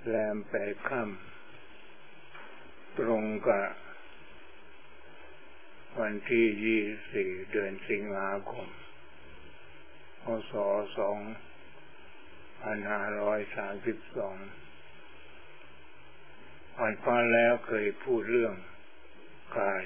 แรม8 ค่ำตรงกับวันที่24 เดือนสิงหาคมพ.ศ. 2532วันก่อนแล้วเคยพูดเรื่องกาย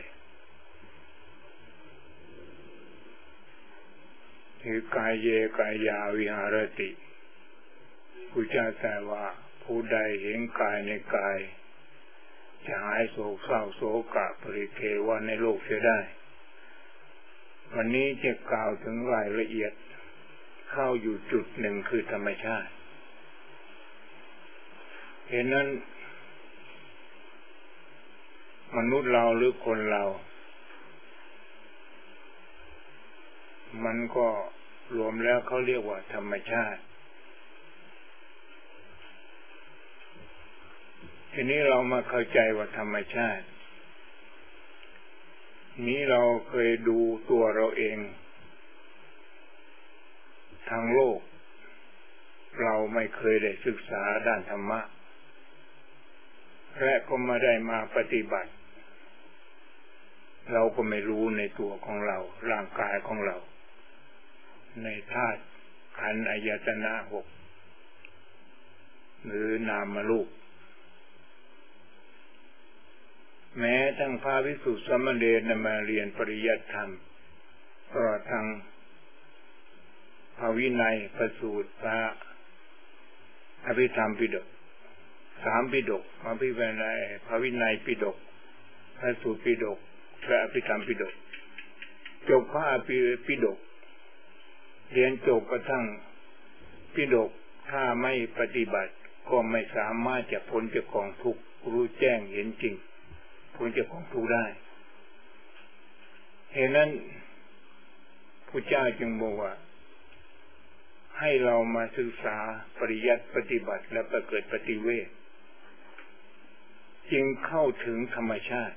คือกายเยกายาวิหารติพุทธเจ้าตรัสว่าผู้ใดเห็นกายในกายจะหายโศกเศร้าโศกะปริเทวะในโลกเสียได้วันนี้จะกล่าวถึงรายละเอียดเข้าอยู่จุดหนึ่งคือธรรมชาติเหตุนั้นมนุษย์เราหรือคนเรามันก็รวมแล้วเขาเรียกว่าธรรมชาติทีนี้เรามาเข้าใจว่าธรรมชาตินี้เราเคยดูตัวเราเองทางโลกเราไม่เคยได้ศึกษาด้านธรรมะและก็ไม่ได้มาปฏิบัติเราก็ไม่รู้ในตัวของเราร่างกายของเราในธาตุขันธ์อายตนะ6หรือนามรูปแม้ทั้งพระภิกษุสามเณรมาเรียนปริยัติธรรมตลอดทั้งพระวินัยพระสูตรพระอภิธรรมปิฎก3 ปิฎกพระวินัยปิฎกพระสูตรปิฎกพระอภิธรรมปิฎกจบพระปิฎกเรียนจบกระทั่งปิฎกถ้าไม่ปฏิบัติก็ไม่สามารถจะพ้นจากกองทุกข์รู้แจ้งเห็นจริงพ้นจากกองทุกข์ได้เหตุนั้นพระเจ้าจึงบอกว่าให้เรามาศึกษาปริยัติปฏิบัติและประเกิดปฏิเวทจึงเข้าถึงธรรมชาติ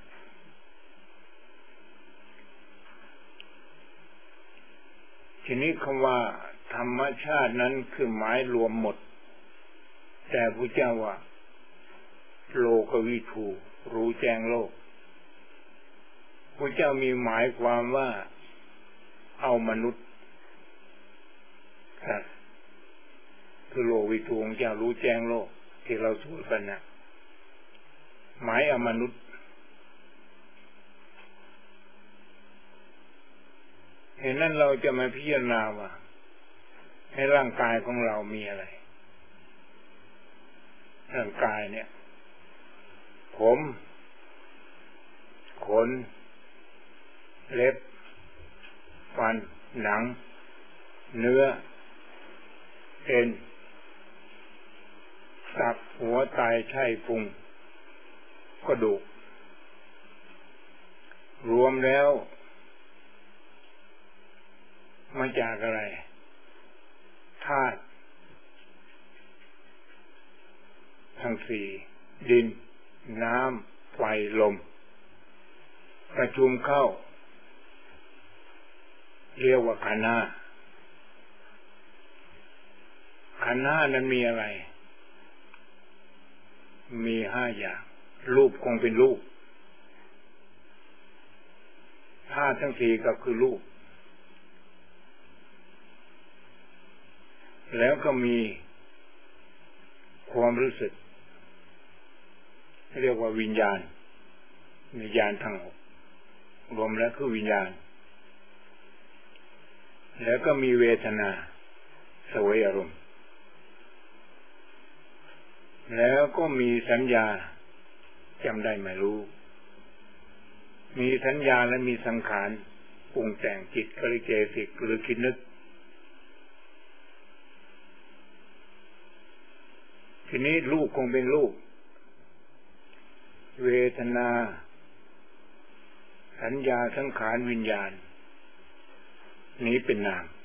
ทีนี้คำว่าธรรมชาตินั้นคือหมายรวมหมดแต่พระเจ้าว่าโลกวิถูรู้แจ้งโลกพระเจ้ามีหมายความว่าเอามนุษย์คือโลกวิถูของเจ้ารู้แจ้งโลกที่เราสวดกันนะหมายเอามนุษย์เห็นนั้นเราจะมาพิจารณาว่าในร่างกายของเรามีอะไรร่างกายเนี่ยผมขนเล็บฟันหนังเนื้อเอ็นตับหัวไตไส้พุงกระดูกรวมแล้วมาจากอะไรธาตุทั้ง4ดินน้ำไฟลมประชุมเข้าเรียกว่าขันธ์ 5ขันธ์ 5นั้นมีอะไรมี5อย่างรูปคงเป็นรูปธาตุทั้ง4ก็คือรูปแล้วก็มีความรู้สึกเรียกว่าวิญญาณทั้ง6รวมแล้วคือวิญญาณแล้วก็มีเวทนาเสวยอารมณ์แล้วก็มีสัญญาจำได้ไม่รู้มีสัญญาและมีสังขารปรุงแต่งจิตก็เลยเจสิกหรือคิดนึกทีนี้รูปคงเป็นรูปเวทนาสัญญาสังขารวิญญาณนี้เป็นนาม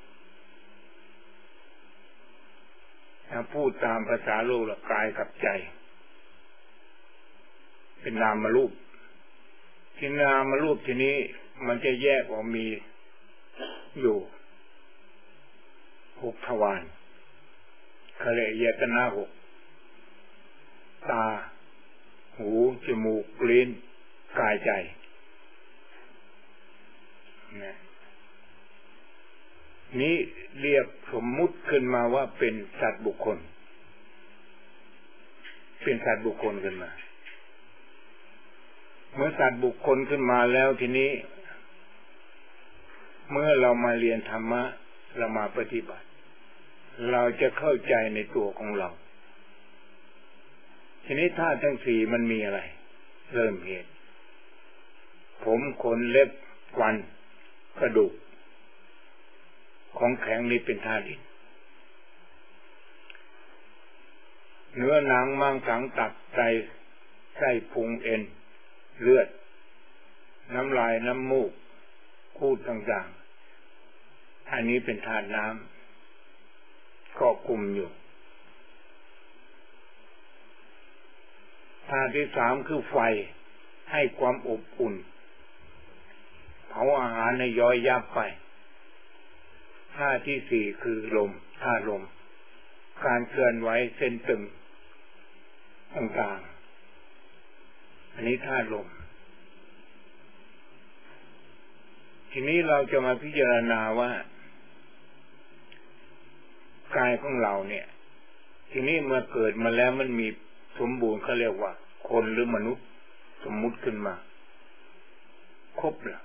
ถ้าพูดตามภาษาโลกละกายกับใจเป็นนามรูปที่นามรูปทีนี้มันจะแยกออกมีอยู่6 ทวารเขาเรียกอายตนะ6 ตาหูจมูกลิ้นกายใจนี้เรียกสมมุติขึ้นมาว่าเป็นสัตว์บุคคลเป็นสัตว์บุคคลขึ้นมาเมื่อสัตว์บุคคลขึ้นมาแล้วทีนี้เมื่อเรามาเรียนธรรมะเรามาปฏิบัติเราจะเข้าใจในตัวของเราทีนี้ธาตุทั้งสี่มันมีอะไรเริ่มเห็นผมขนเล็บฟันกระดูกของแข็งนี้เป็นธาตุดินเนื้อหนังมังสังตับไตไส้พุงเอ็นเลือดน้ำลายน้ำมูกคูดต่างๆอันนี้เป็นธาตุน้ำก็กลุ่มอยู่ธาตุที่สามคือไฟให้ความอบอุ่นเผาอาหารในย่อยยับไปธาตุที่สี่คือลมธาตุลมการเคลื่อนไหวเส้นตึงต่างๆอันนี้ธาตุลมทีนี้เราจะมาพิจารณาว่ากายของเราเนี่ยทีนี้เมื่อเกิดมาแล้วมันมีสมบูรณ์เขาเรียกว่าคนหรือมนุษย์สมมุติขึ้นมาครบแล้ว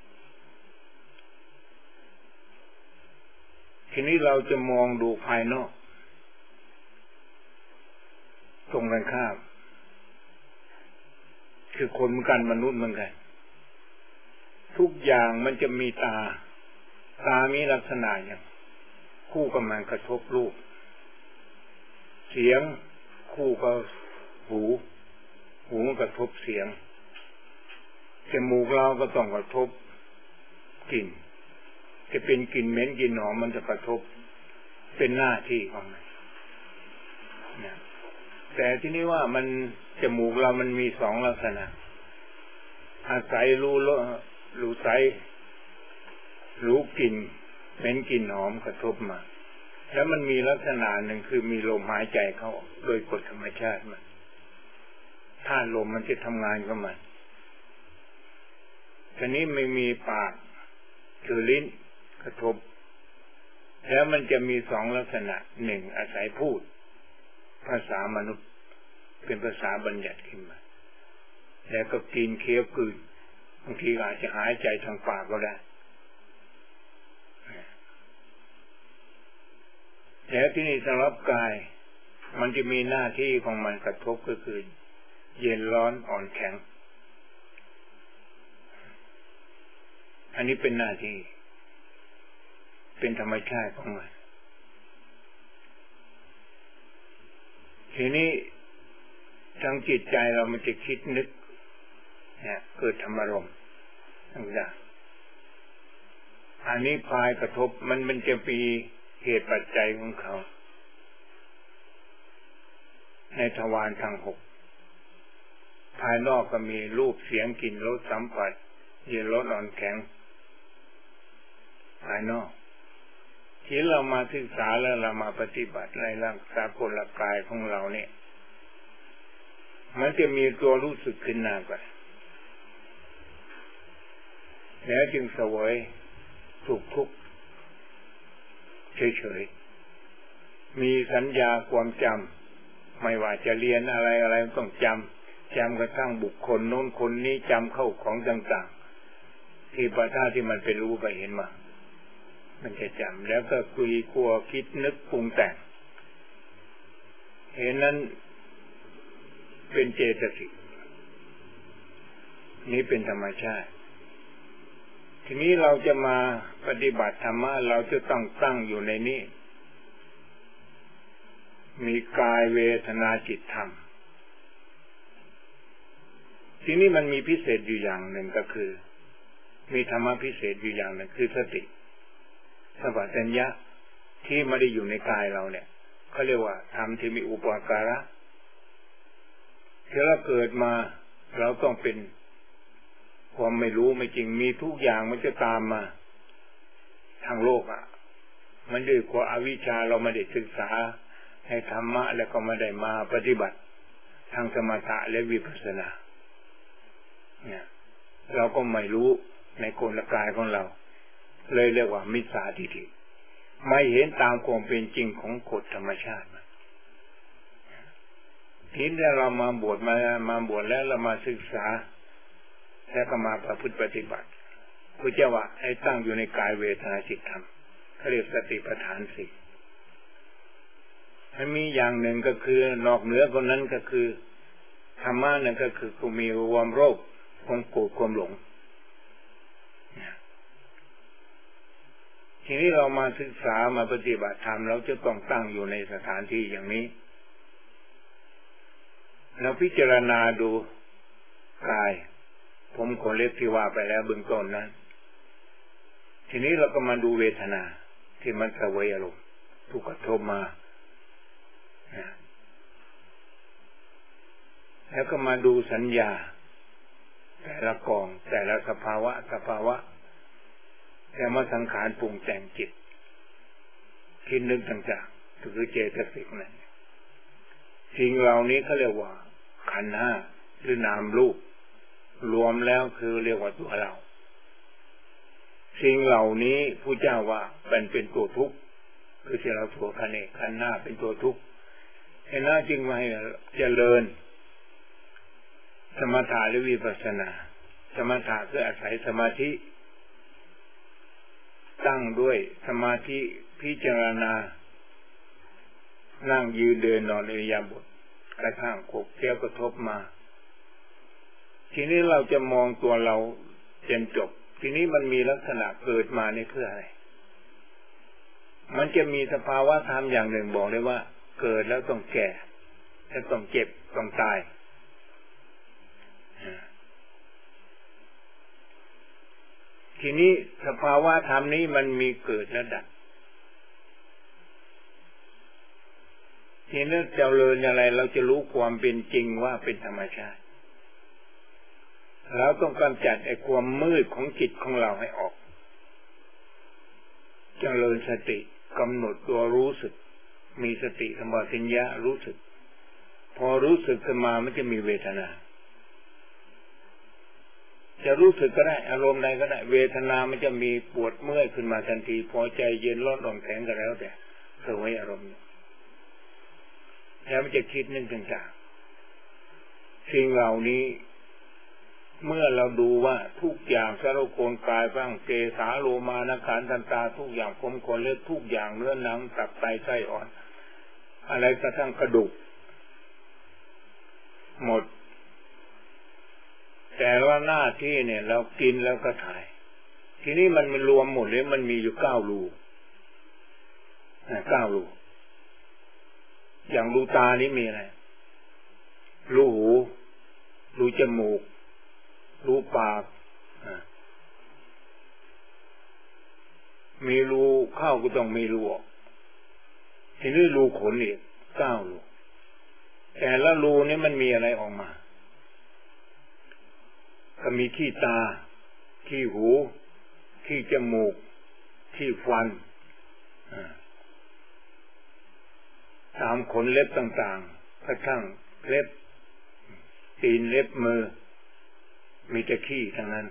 ทีนี้เราจะมองดูภายนอกตรงกันข้ามคือคนเหมือนกันมนุษย์เหมือนกันทุกอย่างมันจะมีตามีลักษณะอย่างคู่กับมันกระทบรูปเสียงคู่กับหูมันกระทบเสียงจมูกเราก็ต้องกระทบกลิ่นจะเป็นกลิ่นเหม็นกลิ่นหอมมันจะกระทบเป็นหน้าที่ของมันนะแต่ที่นี้ว่ามันจมูกเรามันมีสองลักษณะอาศัยรู้ไซรู้กลิ่นเหม็นกลิ่นหอมกระทบมาแล้วมันมีลักษณะหนึ่งคือมีลมหายใจเข้าโดยกฎธรรมชาติมันธาตุลมมันจะทำงานกับมันทีนี้ไม่มีปากคือลิ้นกระทบแล้วมันจะมีสองลักษณะหนึ่งอาศัยพูดภาษามนุษย์เป็นภาษาบัญญัติขึ้นมาแล้วก็กินเคี้ยวกลืนบางทีอาจจะหายใจทางปากก็ได้แล้วที่นี่สำหรับกายมันจะมีหน้าที่ของมันกระทบก็คือเย็นร้อนอ่อนแข็งอันนี้เป็นหน้าที่เป็นธรรมชาติของมันทีนี้ทางจิตใจเรามันจะคิดนึกเนี่ยเกิดธรรมารมณ์ต่างๆอันนี้พายกระทบมันจะมีเหตุปัจจัยของเขาในทวารทั้งหกภายนอกก็มีรูปเสียงกลิ่นรสสัมผัสเย็นร้อนอ่อนแข็งภายนอกที่เรามาศึกษาแล้วเรามาปฏิบัติในร่างกายคนละกายของเราเนี่ยมันจะมีตัวรู้สึกขึ้นหน้าไปแล้วจึงเสวยสุขทุกข์เฉยๆมีสัญญาความจำไม่ว่าจะเรียนอะไรต้องจำกระทั่งบุคคลโน้นคนนี้จำเข้าของต่างๆที่ปัจจัยที่มันเป็นรู้ไปเห็นมามันจะจำแล้วก็คุยกลัวคิดนึกปรุงแต่งเห็นนั้นเป็นเจตสิกนี้เป็นธรรมชาติทีนี้เราจะมาปฏิบัติธรรมะเราจะต้องตั้งอยู่ในนี้มีกายเวทนาจิตธรรมทีนี้มันมีพิเศษอยู่อย่างหนึ่งก็คือมีธรรมะพิเศษอยู่อย่างหนึ่งคือสติสัมปชัญญะที่ไม่ได้อยู่ในกายเราเนี่ยเขาเรียกว่าธรรมที่มีอุปการะที่เราเกิดมาเราต้องเป็นความไม่รู้ไม่จริงมีทุกอย่างมันจะตามมาทางโลกมันด้วยความอวิชชาเราไม่ได้ศึกษาให้ธรรมะแล้วก็ไม่ได้มาปฏิบัติทางสมถะและวิปัสสนาเนี่ยเราก็ไม่รู้ในกลกายของเราเลยเรียกว่ามิจฉาทิฏฐิไม่เห็นตามความเป็นจริงของกฎธรรมชาติทีนี้เรามาบวชแล้วเรามาศึกษาแล้วก็มาประพฤติปฏิบัติพระเจ้าว่าให้ตั้งอยู่ในกายเวทนาจิตธรรมเขาเรียกสติปัฏฐานสี่ถ้ามีอย่างหนึ่งก็คือนอกเหนือคนนั้นก็คือธรรมะนั่นก็คือกูมีความโรคความโกรธความหลงทีนี้เรามาศึกษามาปฏิบัติธรรมเราจะต้องตั้งอยู่ในสถานที่อย่างนี้เราพิจารณาดูกายผมขนเล็บที่ว่าไปแล้วเบื้องต้นนั้นทีนี้เราก็มาดูเวทนาที่มันเสวยอารมณ์ถูกกระทบมาแล้วก็มาดูสัญญาแต่ละกองแต่ละสภาวะแต่มาสังขารปรุงแต่งจิตคิดนึกต่างๆคือเจตสิกนั่นสิ่งเหล่านี้เขาเรียกว่าขันธ์ห้าหรือนามรูปรวมแล้วคือเรียกว่าตัวเราสิ่งเหล่านี้ผู้เจ้าว่าเป็นตัวทุกข์คือที่เราถูกขันธ์ห้าเป็นตัวทุกข์ฉะนั้นจึงมาให้เจริญสมถะหรือวิปัสสนาสมถะคืออาศัยสมาธิตั้งด้วยสมาธิพิจารณานั่งยืนเดินนอนอิริยาบถกระทั่งขบเคี้ยวกระทบมาทีนี้เราจะมองตัวเราจนจบทีนี้มันมีลักษณะเกิดมาในเพื่ออะไรมันจะมีสภาวะธรรมอย่างหนึ่งบอกเลยว่าเกิดแล้วต้องแก่แล้วต้องเจ็บต้องตายทีนี้สภาวะธรรมนี้มันมีเกิดและดับทีนี้เจริญอะไรเราจะรู้ความเป็นจริงว่าเป็นธรรมชาติเราต้องกำจัดไอ้ความมืดของจิตของเราให้ออกเจริญสติกำหนดตัวรู้สึกมีสติสัมปชัญญะรู้สึกพอรู้สึกขึ้นมามันจะมีเวทนาจะรู้สึกก็ได้อารมณ์ใดก็ได้เวทนามันจะมีปวดเมื่อยขึ้นมาทันทีพอใจเย็นร้อนอ่อนแข็งก็แล้วแต่สวยอารมณ์แล้วมันจะคิดนึกต่างๆสิ่งเหล่านี้เมื่อเราดูว่าทุกอย่างสารโคนกายบ้างเกสาโลมานะขันธ์ทันตาทุกอย่างผมขนเล็บทุกอย่างเนื้อหนังตับไตไส้อ่อนอะไรกระทั่งกระดูกหมดแต่ว่าหน้าที่เนี่ยเรากินแล้วก็ถ่ายทีนี้มันรวมหมดเลยมันมีอยู่9 รู9 รูอย่างรูตานี่มีอะไรรูหูรูจมูกรูปากมีรูเข้าก็ต้องมีรูออกทีนี้รูขนอีก9 รูแต่ละรูนี้มันมีอะไรออกมาก็มีขี้ตาขี้หูขี้จมูกขี้ฟันตามขนเล็บต่างๆกระทั่งเล็บตีนเล็บมือมีแต่ขี้ทั้งนั้น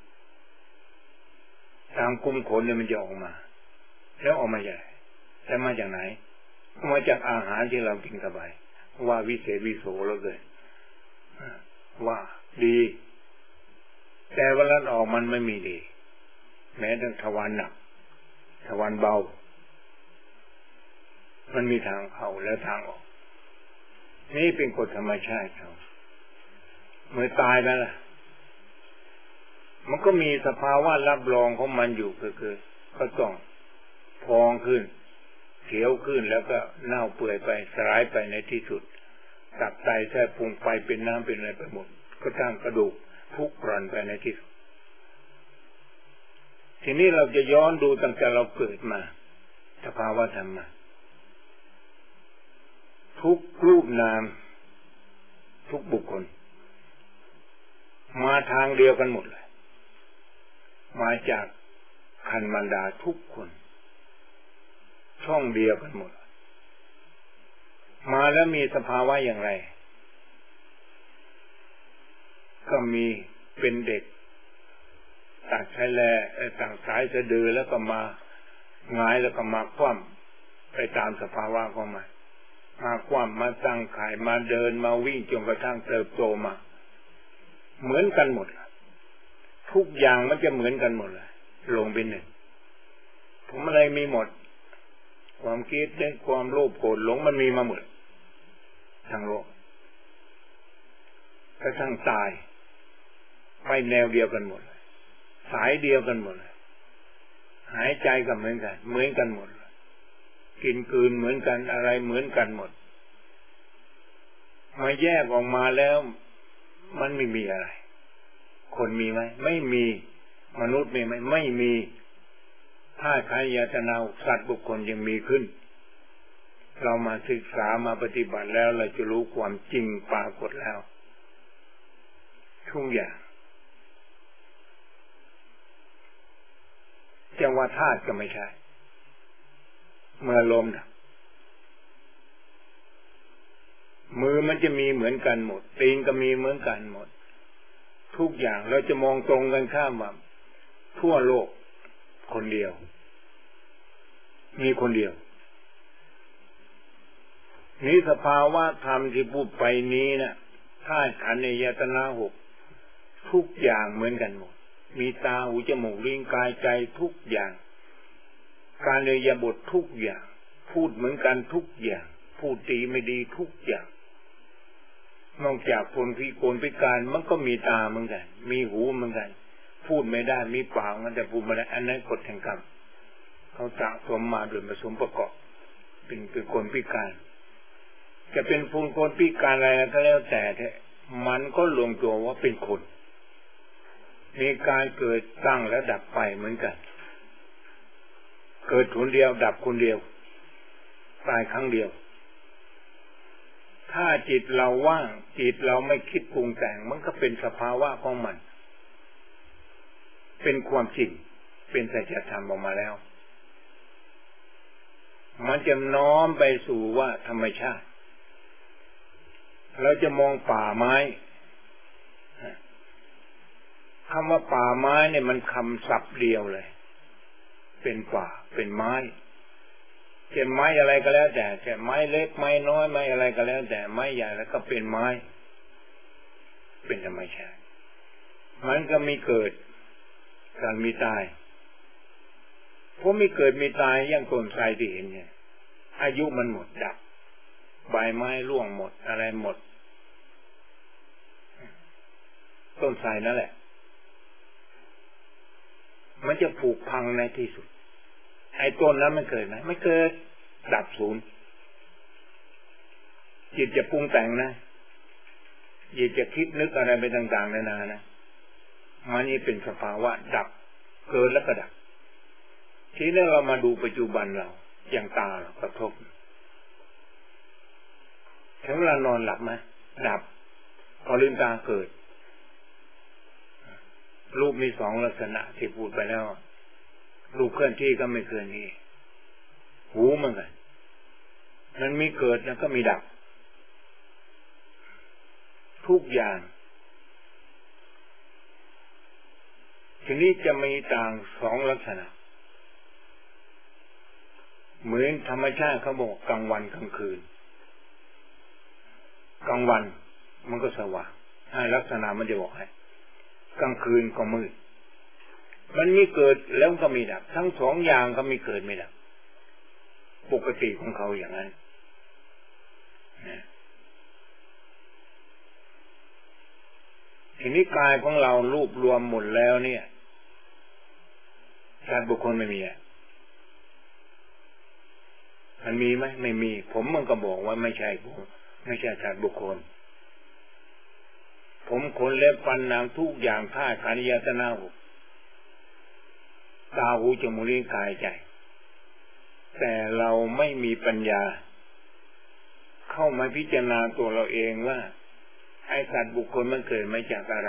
ตามคุ้มขนเนี่ยมันจะออกมาแล้วออกมาใหญ่แต่มาจากไหนมาจากอาหารที่เรากินเข้าไปว่าวิเศษวิโสแล้วเลยว่าดีแต่เวลาออกมันไม่มีดีแม้แต่ทวารหนักทวารเบามันมีทางเข้าและทางออกนี่เป็นกฎธรรมชาติเขาเมื่อตายแล้วล่ะมันก็มีสภาวะรับรองของมันอยู่คือก็ต้องพองขึ้นเขียวขึ้นแล้วก็เน่าเปื่อยไปสลายไปในที่สุดตับไตแท้พุงไปเป็นน้ำเป็นอะไรไปหมดก็ตั้งกระดูกทุกร่อนไปในที่สุดทีนี้เราจะย้อนดูตั้งแต่เราเกิดมาสภาวะธรรมะทุกรูปนามทุกบุคคลมาทางเดียวกันหมดเลยมาจากคันมารดาทุกคนช่องเดียวกันหมดมาแล้วมีสภาวะอย่างไรก็มีเป็นเด็กตัดใช้แลต่างสายสะดือแล้วก็มาหงายแล้วก็มาคว่ำไปตามสภาวะของมันมาคว่ำมาตั้งไข่มาเดินมาวิ่งจนกระทั่งเติบโตมาเหมือนกันหมดทุกอย่างมันจะเหมือนกันหมดเลยลงเป็นหนึ่งผมอะไรมีหมดความคิดและความโลภโกรธหลงมันมีมาหมดทั้งโลกกระทั่งตายไปแนวเดียวกันหมดสายเดียวกันหมดหายใจก็เหมือนกันหมดกินกืนเหมือนกันอะไรเหมือนกันหมดมาแยกออกมาแล้วมันไม่มีอะไรคนมีไหมไม่มีมนุษย์มีไหมไม่มีถ้าใครอยากจะเอาสัตว์บุคคลยังมีขึ้นเรามาศึกษามาปฏิบัติแล้วเราจะรู้ความจริงปรากฏแล้วทุกอย่างจะว่าธาตุก็ไม่ใช่เมื่อลมดับมือมันจะมีเหมือนกันหมดตีนก็มีเหมือนกันหมดทุกอย่างเราจะมองตรงกันข้ามว่าทั่วโลกคนเดียวมีคนเดียวนี้สภาวะธรรมที่พูดไปนี้นะธาตุขันธ์ในยตนะหกทุกอย่างเหมือนกันหมดมีตาหูจมูกลิ้นกายใจทุกอย่างการเรียบททุกอย่างพูดเหมือนกันทุกอย่างพูดดีไม่ดีทุกอย่างนอกจากคนพิกลพิการมันก็มีตาเหมือนกันมีหูเหมือนกันพูดไม่ได้มีปากมันแต่พูดไม่ได้อันนั้นกฎแห่งกรรมเขาสะสมมาโดยผสมประกอบเป็นคนพิการจะเป็นคนพิการอะไรก็แล้วแต่มันก็ลงตัวว่าเป็นคนมีการเกิดตั้งและดับไปเหมือนกันเกิดคนเดียวดับคนเดียวตายครั้งเดียวถ้าจิตเราว่างจิตเราไม่คิดปรุงแต่งมันก็เป็นสภาวะของมันเป็นความจริงเป็นสัจธรรมออกมาแล้วมันจะน้อมไปสู่ว่าธรรมชาติเราจะมองป่าไม้คำว่าป่าไม้เนี่ยมันคำศัพท์เดียวเลยเป็นป่าเป็นไม้จะไม้อะไรก็แล้วแต่จะไม้เล็กไม้น้อยไม้อะไรก็แล้วแต่ไม้ใหญ่แล้วก็เป็นไม้เป็นธรรมชาติมันก็มีเกิดการมีตายเพราะมีเกิดมีตายอย่างต้นไทรที่เห็นเนี่ยอายุมันหมดดับใบไม้ร่วงหมดอะไรหมดต้นไทรนั่นแหละมันจะผุพังในที่สุดไอ้ต้นนั้นมันเกิดไหมไม่เกิดดับศูนย์จิตจะปรุงแต่งนะจิตจะคิดนึกอะไรไปต่างๆนานานะมันนี่เป็นสภาวะดับเกิดแล้วก็ดับทีนี้เรามาดูปัจจุบันเราอย่างตาเรากระทบถึงเวลานอนหลับไหมดับพอลืมตาเกิดรูปมีสองลักษณะที่พูดไปแล้วรูปเคลื่อนที่ก็ไม่เคลื่อนที่หูเหมือนกันมันมีเกิดแล้วก็มีดับทุกอย่างทีนี้จะมีต่างสองลักษณะเหมือนธรรมชาติเขาบอกกลางวันกลางคืนกลางวันมันก็สว่างลักษณะมันจะบอกให้กลางคืนก็มืดมันมีเกิดแล้วก็มีดับทั้งสองอย่างก็มีเกิดไม่ดับปกติของเขาอย่างนั้นทีนี้กายของเรารูปรวมหมดแล้วเนี่ยชาติบุคคลไม่มีมันมีไหมไม่มีผมมันก็บอกว่าไม่ใช่ผมไม่ใช่ชาติบุคคลผมขนเล็บฟันหนังทุกอย่างธาตุขันธ์ยตนะหกตาหูจมูกลิ้นกายใจแต่เราไม่มีปัญญาเข้ามาพิจารณาตัวเราเองว่าไอ้สัตว์บุคคลมันเกิดมาจากอะไร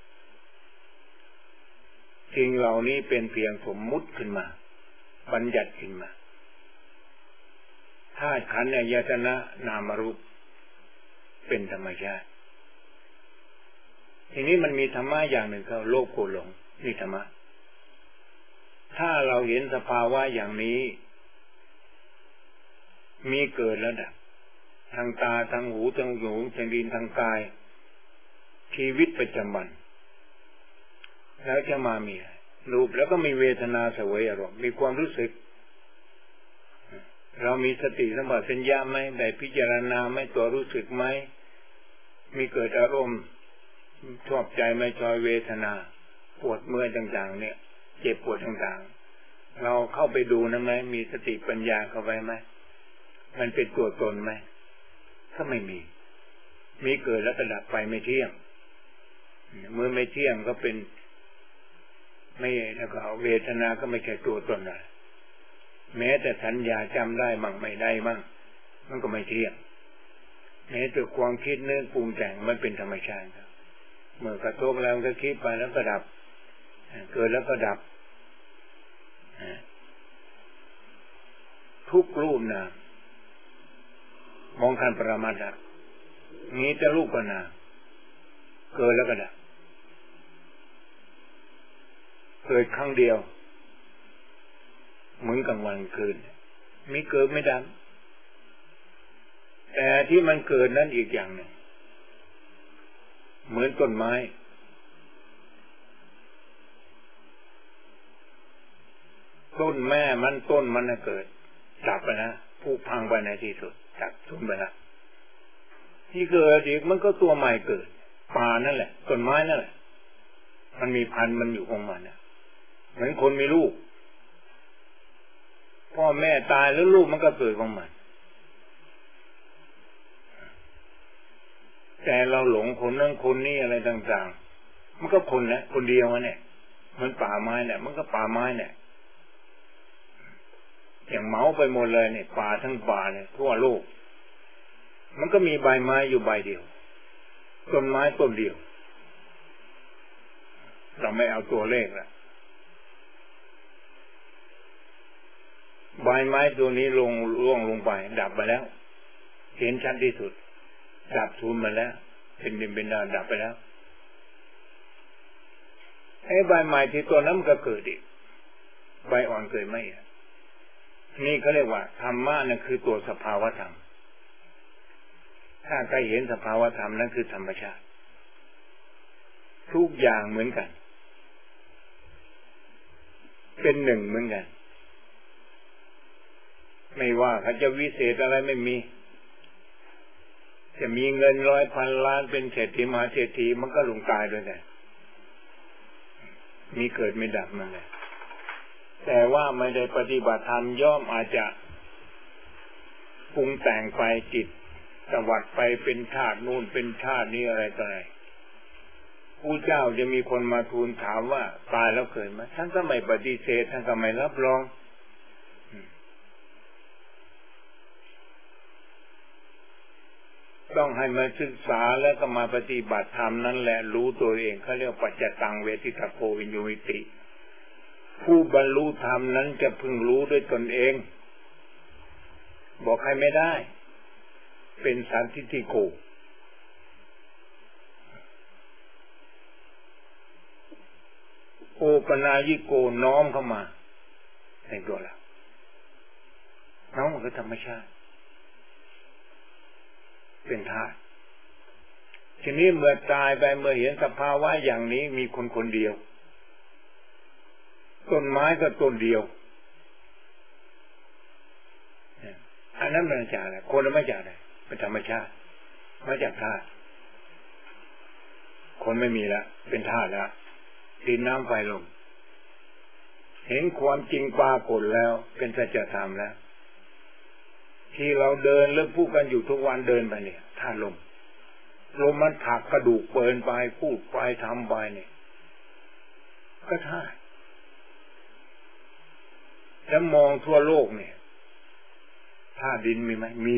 สิ่งเหล่านี้เป็นเพียงสมมุติขึ้นมาบัญญัติขึ้นมาธาตุขันธ์ยตนะนามรูปเป็นธรรมชาติทีนี้มันมีธรรมะอย่างหนึ่งคือโลภโกรธหลงนี่ธรรมะถ้าเราเห็นสภาวะอย่างนี้มีเกิดแล้วดับทางตาทางหูทางจมูกทางลิ้นทางกายชีวิตประจำวันแล้วจะมามีรูปแล้วก็มีเวทนาเสวยอารมณ์มีความรู้สึกเรามีสติสัมปชัญญะไหมได้พิจารณาไหมตัวรู้สึกไหมมีเกิดอารมณ์ชอบใจไม่ชอบเวทนาปวดเมื่อยต่างๆเนี่ยเจ็บปวดต่างๆเราเข้าไปดูนะไหมมีสติปัญญาเข้าไปไหมมันเป็นตัวตนไหมถ้าไม่มีเกิดแล้วก็ดับไปไม่เที่ยงเมื่อไม่เที่ยงก็เป็นไม่แล้วก็เวทนาก็ไม่ใช่ตัวตนอะไรแม้แต่สัญญาจำได้มั่งไม่ได้มั่งมันก็ไม่เที่ยงแม้แต่ความคิดนึกปรุงแต่งมันเป็นธรรมชาติครับเมื่อกระทบแล้วก็คิดไปแล้วก็ดับเกิดแล้วก็ดับทุกรูปนามมองการปรมัตถ์มีแต่รูปกับนามเกิดแล้วก็ดับเกิดครั้งเดียวเหมือนกลางวันคืนมีเกิดไม่ดับแต่ที่มันเกิดนั้นอีกอย่างหนึ่งเหมือนต้นไม้ต้นแม่มันต้นมันเกิดดับไปนะผุพังไปในที่สุดดับสูญไปนะที่เกิดอีกมันก็ตัวใหม่เกิดป่านั่นแหละต้นไม้นั่นแหละมันมีพันธุ์มันอยู่ของมันนะเหมือนคนมีลูกพ่อแม่ตายแล้วลูกมันก็เกิดของมันแต่เราหลงคนนั้นคนนี้อะไรต่างๆมันก็คนนะคนเดียวเนี่ยมันป่าไม้เนี่ยมันก็ป่าไม้เนี่ยอย่างเมาไปหมดเลยเนี่ยป่าทั้งป่าเนี่ยทั่วโลกมันก็มีใบไม้อยู่ใบเดียวต้นไม้ต้นเดียวเราไม่เอาตัวเลขละใบไม้ตัวนี้ร่วงลงไปดับไปแล้วเห็นชัดที่สุดดับสูญไปแล้วเป็นดินเป็นดาวดับไปแล้วไอ้ใบไม้ที่ตัวนั้นก็เกิดอีกใบอ่อนเกิดไม่นี่เขาเรียกว่าธรรมะนั่นคือตัวสภาวธรรมถ้าใครเห็นสภาวธรรมนั่นคือธรรมชาติทุกอย่างเหมือนกันเป็นหนึ่งเหมือนกันไม่ว่าเขาจะวิเศษอะไรไม่มีจะมีเงิน100,000 ล้านเป็นเศรษฐีมหาเศรษฐีมันก็ลงตายด้วยกันมีเกิดไม่ดับนั่นแหละแต่ว่าไม่ได้ปฏิบัติธรรมย่อมอาจจะปรุงแต่งไปจิตตวัดไปเป็นธาตุนู่นเป็นธาตุนี้อะไรต่ออะไรผู้เจ้าจะมีคนมาทูลถามว่าตายแล้วเกิดไหมท่านก็ไม่ปฏิเสธท่านก็ไม่รับรองต้องให้มาศึกษาแล้วก็มาปฏิบัติธรรมนั่นแหละรู้ตัวเองเขาเรียกปัจจตังเวทิตโกวิญญูหิติผู้บรรลุธรรมนั้นจะพึงรู้ด้วยตนเองบอกใครไม่ได้เป็นสันทิฏฐิโกโอปนายิโกน้อมเข้ามาในตัวเราน้อมคือธรรมชาติเป็นธาตุทีนี้เมื่อตายไปเมื่อเห็นสภาวะอย่างนี้มีคนคนเดียวต้นไม้ก็ต้นเดียวอันนั้นมันจากอะไรคนไม่จากอะไรเป็นธรรมชาติมาจากธาตุคนไม่มีแล้วเป็นธาตุแล้วดินน้ำไฟลมเห็นความจริงปรากฏแล้วเป็นสัจธรรมแล้วที่เราเดินแล้วพูดกันอยู่ทุกวันเดินไปเนี่ยธาตุลมมันถักกระดูกเปินไปพูดไปทำไปเนี่ยก็ธาตุแล้วมองทั่วโลกเนี่ยธาตุดินมีไหมมี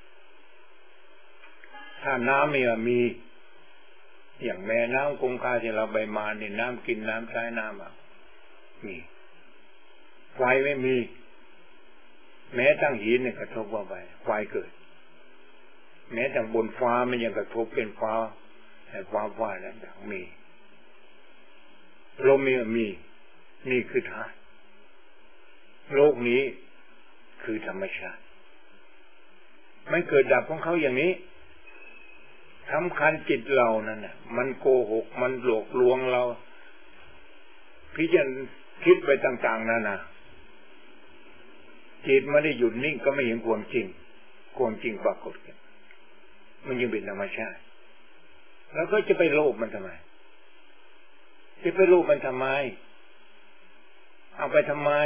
ธาตุน้ำมีอย่างแม่น้ำคงคาที่เราไปมาเนี่ยน้ำกินน้ำใช้น้ำมีไฟไม่มีแม้ตั้งหินเนี่ยกระทบว่าไปไฟเกิดแม้แต่บนฟ้ามันยังกระทบเป็นฟ้าแต่ความว่าต่างๆมีลมมีนี่คือธาตุโลกนี้คือธรรมชาติมันเกิดดับของเขาอย่างนี้สำคัญจิตเรานั่นน่ะมันโกหกมันหลอกลวงเราพิจารณาคิดไปต่างๆนั่นน่ะจิตไม่ได้หยุดนิ่งก็ไม่เห็นความจริงปรากฏขึ้นมันยังเป็นธรรมชาติแล้วก็จะไปโลภมันทำไมจะไปโลภมันทำไมเอาไปทำไม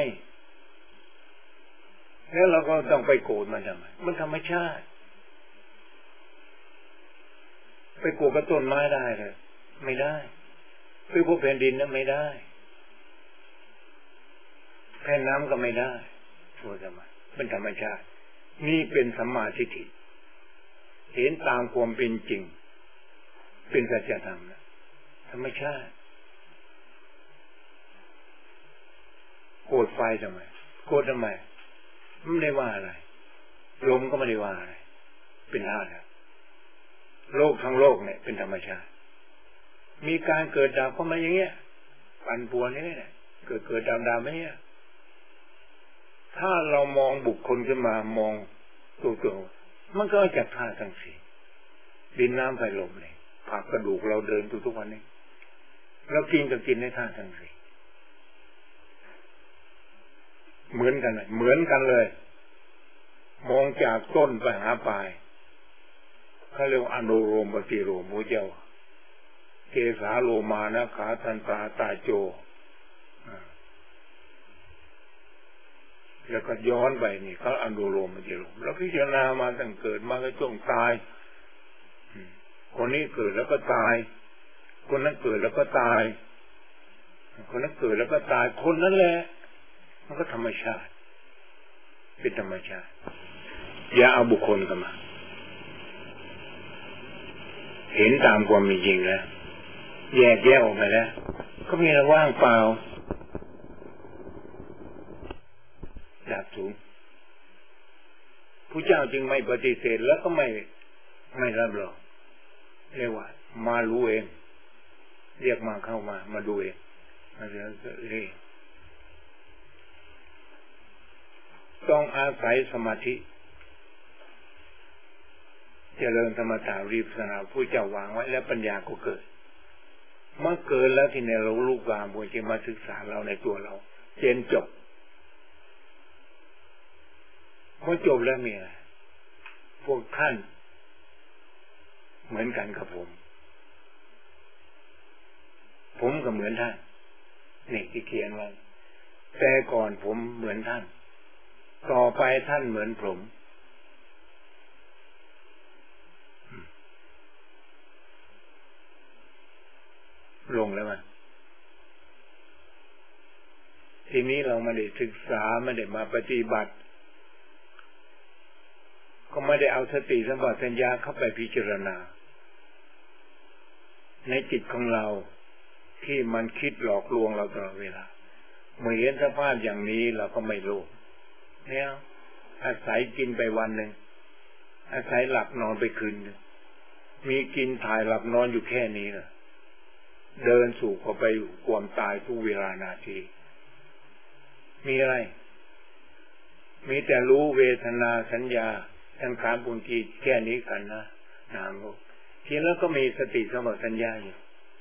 แล้วเราก็ต้องไปโกรธมันทำไมมันธรรมชาติไปโกรธกับต้นไม้ได้เลยไม่ได้ไปพวกแผ่นดินนั้นไม่ได้แผ่นน้ำก็ไม่ได้ช่วยทำไมเป็นธรรมชาตินี่เป็นสัมมาทิฏฐิเห็นตามความเป็นจริงเป็นสัจธรรมนะธรรมชาติโกรธไฟทำไมโกรธทำไมไม่ได้ว่าอะไรลมก็ไม่ได้ว่าอะไรเป็นธาตุโลกทั้งโลกเนี่ยเป็นธรรมชาติมีการเกิดดับเข้ามาอย่างเงี้ยปั่นป่วนนี่เนี่ยเกิดดับไม่เนี่ยถ้าเรามองบุคคลขึ้นมามองตัวมันก็จากธาตุทั้งสี่ดินน้ำไฟลมเลยผักกระดูกเราเดินทุกวันนี้เรากินก็กินในธาตุทั้งสี่เหมือนกันเลยมองจากต้นไปหาปลายเขาเรียกว่าอนุโลมปฏิโลมพระเจ้าเกสาโลมานะขาทันตาตาโจแล้วก็ย้อนไปนี่เขาอนุโลมปฏิโลมแล้วพิจารณามาตั้งเกิดมาก็จงตายคนนี้เกิดแล้วก็ตายคนนั้นเกิดแล้วก็ตายคนนั้นเกิดแล้วก็ตายคนนั้นแหละมันก็ธรรมชาติเป็นธรรมชาติอย่าเอาบุคคลกันมาเห็นตามความเป็นจริงแล้วแยกแยะออกไปแล้วก็มีแต่ว่างเปล่าดับสูงผู้เจ้าจึงไม่ปฏิเสธแล้วก็ไม่รับรองเรียกว่ามารู้เองเรียกมาเข้ามาดูเองมาเรียกต้องอาศัยสมาธิเจริญธรรมถาวิปัสสนาผู้เจ้าวางไว้แล้วปัญญาก็เกิดเมื่อเกิดแล้วที่ในเราลูกหลานควรจะมาศึกษาเราในตัวเราเจนจบเมื่อจบแล้วมีอะไรพวกท่านเหมือนกันกับผมก็เหมือนท่านนี่ที่เขียนไว้แต่ก่อนผมเหมือนท่านต่อไปท่านเหมือนผมลงแล้วมันทีนี้เราไม่ได้ศึกษาไม่ได้มาปฏิบัติก็ไม่ได้เอาสติสัมปชัญญะเข้าไปพิจารณาในจิตของเราที่มันคิดหลอกลวงเราตลอดเวลาเมื่อเห็นสภาพอย่างนี้เราก็ไม่รู้เนี่ยอาศัยกินไปวันหนึ่งอาศัยหลับนอนไปคืนนึงมีกินถ่ายหลับนอนอยู่แค่นี้นะเดินสู่เข้าไปความตายทุกเวลานาทีมีอะไรมีแต่รู้เวทนาสัญญาสังขารปรุงจิตแค่นี้กันนะนามรูปทีแล้วก็มีสติสัมปชัญญะอยู่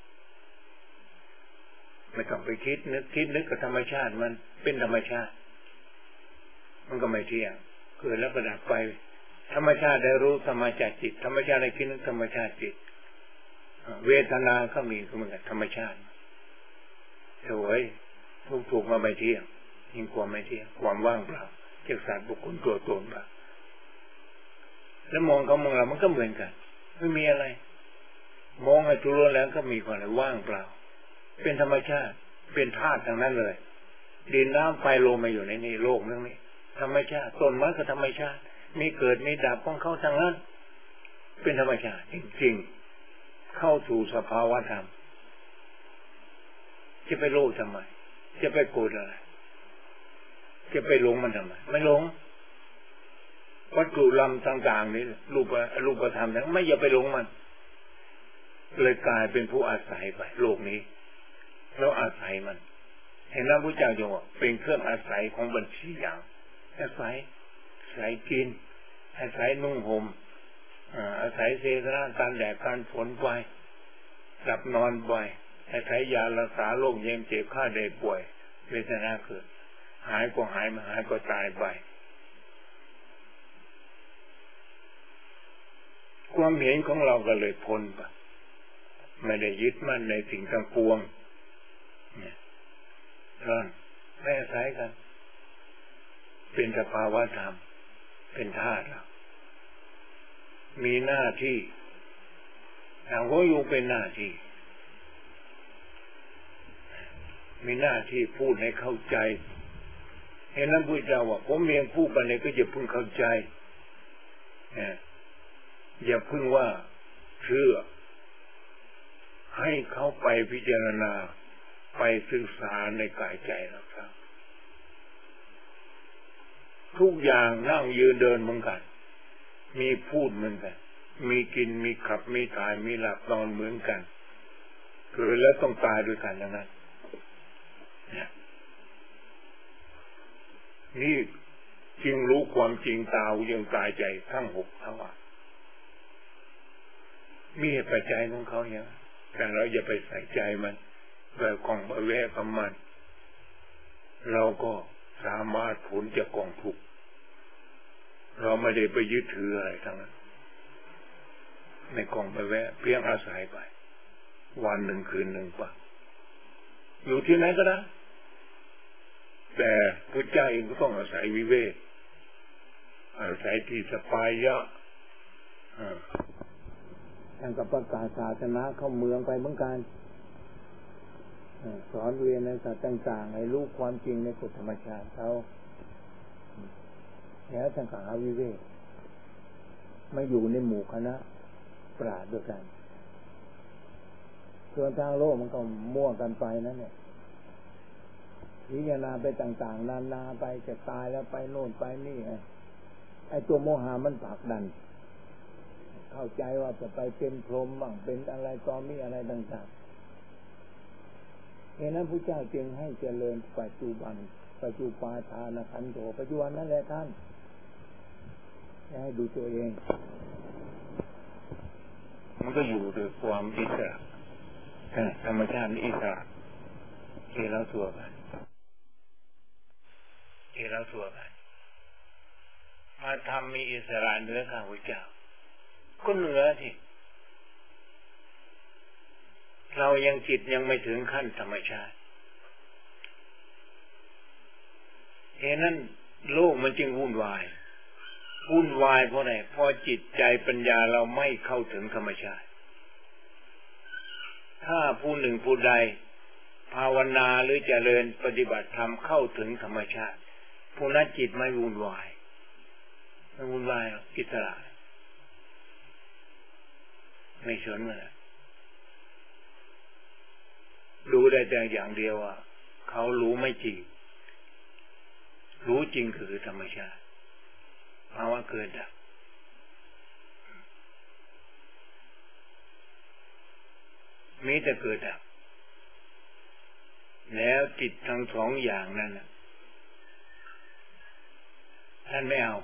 ไม่ต้องไปคิดนึกกับธรรมชาติมันเป็นธรรมชาติมันก็ไม่เที่ยงเกิดแล้วประดับไปธรรมชาติได้รู้ธรรมชาติจิตธรรมชาติได้คิดนึกธรรมชาติจิตเวทนาก็มีก็เหมือนกับธรรมชาติสวยถูกมาไม่เที่ยงยิ่งความไม่เที่ยงความว่างเปล่าจากสัตว์บุคคลตัวตนบ้างแล้วมองเขามองเรามันก็เหมือนกันไม่มีอะไรมองให้ทุรนแล้วก็มีความว่างเปล่าเป็นธรรมชาติเป็นธาตุทั้งนั้นเลยดินน้ำไฟลมมาอยู่ในนี้โลกเรื่องนี้ธรรมชาติต้นไม้ก็ธรรมชาติมีเกิดมีดับของเขาทั้งนั้นเป็นธรรมชาติจริงๆเข้าสู่สภาวะธรรมจะไปโลภทำไมจะไปโกรธอะไรจะไปหลงมันทำไมไม่หลงวัตถุลำต่างๆนี่รูปธรรมทั้งไม่อย่าไปหลงมันเลยกลายเป็นผู้อาศัยไปโลกนี้แล้วอาศัยมันเห็นแล้วพระเจ้าจะว่าเป็นเครื่องอาศัยของบัญชีอย่างอาศัยกินอาศัยนุ่งห่มอาศัยเสนาการแดดการฝนไปหลับนอนบ่อยอาศัยยารักษาโรคเย็นเจ็บไข้ได้ป่วยเวทนาเกิดหายก็หายมาหายก็ตายไปความเห็นของเราก็เลยพ้นไปไม่ได้ยึดมั่นในสิ่งทั้งปวงเนี่ยไม่อาศัยกันเป็นสภาวะธรรมเป็นธาตุเรามีหน้าที่เราก็อยู่เป็นหน้าที่มีหน้าที่พูดให้เข้าใจเห็นนั้นพุทธเจ้าว่าผมเพียงพูดไปเลยก็อย่าเพิ่งเข้าใจอย่าเพิ่งว่าเชื่อให้เขาไปพิจารณาไปศึกษาในกายใจเราครับทุกอย่างนั่งยืนเดินเหมือนกันมีพูดเหมือนกันมีกินมีขับมีถ่ายมีหลับนอนเหมือนกันเกิดแล้วต้องตายด้วยกันทั้งนั้นนี่จึงรู้ความจริงตาหูจมูกกายใจทั้ง6ทั้งวันมีเหตุปัจจัยของเขาอย่างแต่เราอย่าไปใส่ใจมันแบบของแวะกับมันเราก็สามารถพ้นจากกองทุกข์เราไม่ได้ไปยึดถืออะไรทั้งนั้นในกองแวะเพียงอาศัยไปวันหนึ่งคืนหนึ่งป่ะอยู่ที่ไหนก็ได้แต่พุทธเจ้าเองก็ต้องอาศัยวิเวกอาศัยที่สบายเยอะท่านกับประกาศศาสนาเข้าเมืองไปเหมือนกันสอนเรียนในศาสตร์ต่างๆให้รู้ความจริงในกฎธรรมชาติเขาแล้วท่านก็หาวิเวกไม่อยู่ในหมู่คณะปราชญ์ด้วยกันส่วนทางโลกมันก็มั่วกันไปนั่นเนี่ยพิจารณาไปต่างๆนานาไปจะตายแล้วไปโน่นไปนี่ไอ้ตัวโมหะมันผลักดันเข้าใจว่าจะไปเป็นพรหมบ้างเป็นอะไรตอนนี้อะไรต่างๆเพราะนั้นพระเจ้าจึงให้เจริญปัจจุบันปัจจุปาทานขันโธปัจจุบันนั่นแหละท่านให้ดูตัวเองมันก็อยู่ด้วยความอิสระธรรมชาติอิสระที่เราตัวกันมาทำมีอิสระเหนือข้าพเจ้าก็เหนือที่เรายังจิตยังไม่ถึงขั้นธรรมชาติเหตุนั้นโลกมันจึงวุ่นวายเพราะอะไรเพราะจิตใจปัญญาเราไม่เข้าถึงธรรมชาติถ้าผู้หนึ่งผู้ใดภาวนาหรือเจริญปฏิบัติธรรมเข้าถึงธรรมชาติผู้นั้นจิตไม่วุ่นวายอิสระไม่เฉยเลยรู้ได้แต่อย่างเดียวว่าเขารู้ไม่จริงรู้จริงคือธรรมชาติภาวะเกิดดับมีแต่เกิดดับแล้วจิตทั้งสองอย่างนั้นท่านไม่เอา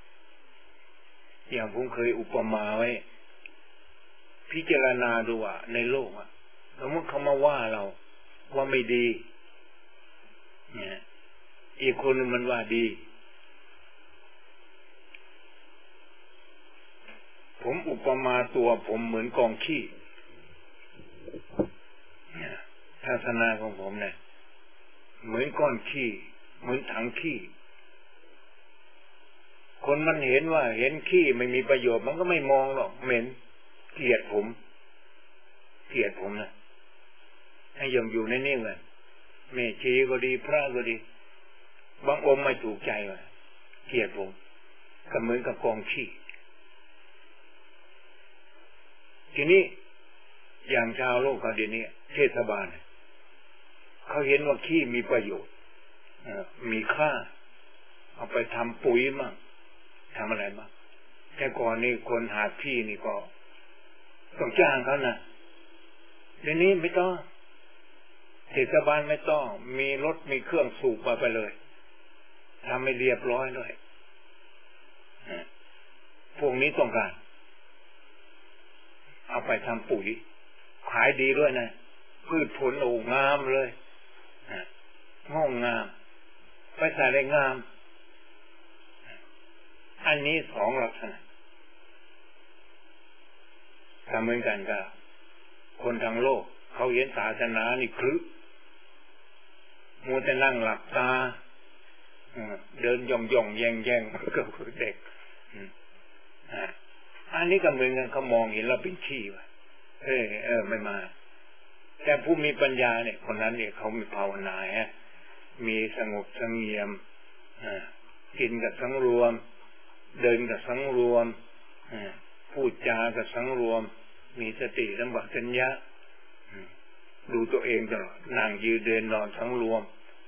อย่างผมเคยอุปมาไว้พิจารณาดูว่าในโลกสมมติเขามาว่าเราว่าไม่ดีเนี่ยอีกคนมันว่าดีผมอุปมาตัวผมเหมือนกองขี้ทัศนะของผมเนี่ยเหมือนก้อนขี้เหมือนถังขี้คนมันเห็นว่าเห็นขี้ไม่มีประโยชน์มันก็ไม่มองหรอกเหม็นเกลียดผมนะให้ยอมอยู่ในนิ่งเลยแม่ชีก็ดีพระก็ดีบางองค์ไม่ถูกใจว่ะเกลียดผมก็เหมือนกับกองขี้ทีนี้อย่างชาวโลกเขาเดี๋ยวนี้เทศบาลเขาเห็นว่าขี้มีประโยชน์มีค่าเอาไปทำปุ๋ยมั่งทำอะไรบ้างแต่ก่อนนี่คนหาขี้นี่ก็ต้องจ้างเขานะเดี๋ยวนี้ไม่ต้องเทศบาลไม่ต้องมีรถมีเครื่องสูบมาไปเลยทำให้เรียบร้อยด้วยพวกนี้ต้องการเอาไปทำปุ๋ยขายดีด้วยนะพืชผลโอ้งามเลยงอกงามไปใส่ได้งามอันนี้สองลักษณะทำเหมือนกันกับคนทั้งโลกเขาเห็นศาสนานี่คลึกมัวแต่นั่งหลับตาเดินย่องแย่งก็คือเด็กอันนี้ก็เหมือนกันเขามองเห็นเราเป็นขี้ว่ะไม่มาแต่ผู้มีปัญญาเนี่ยคนนั้นเนี่ยเขามีภาวนามีสงบสงเงียมกินกับสังรวมเดินกับสังรวมพูดจากับสังรวมมีสติสัมปชัญญะดูตัวเองตลอดนั่งยืนเดินนอนสังรวม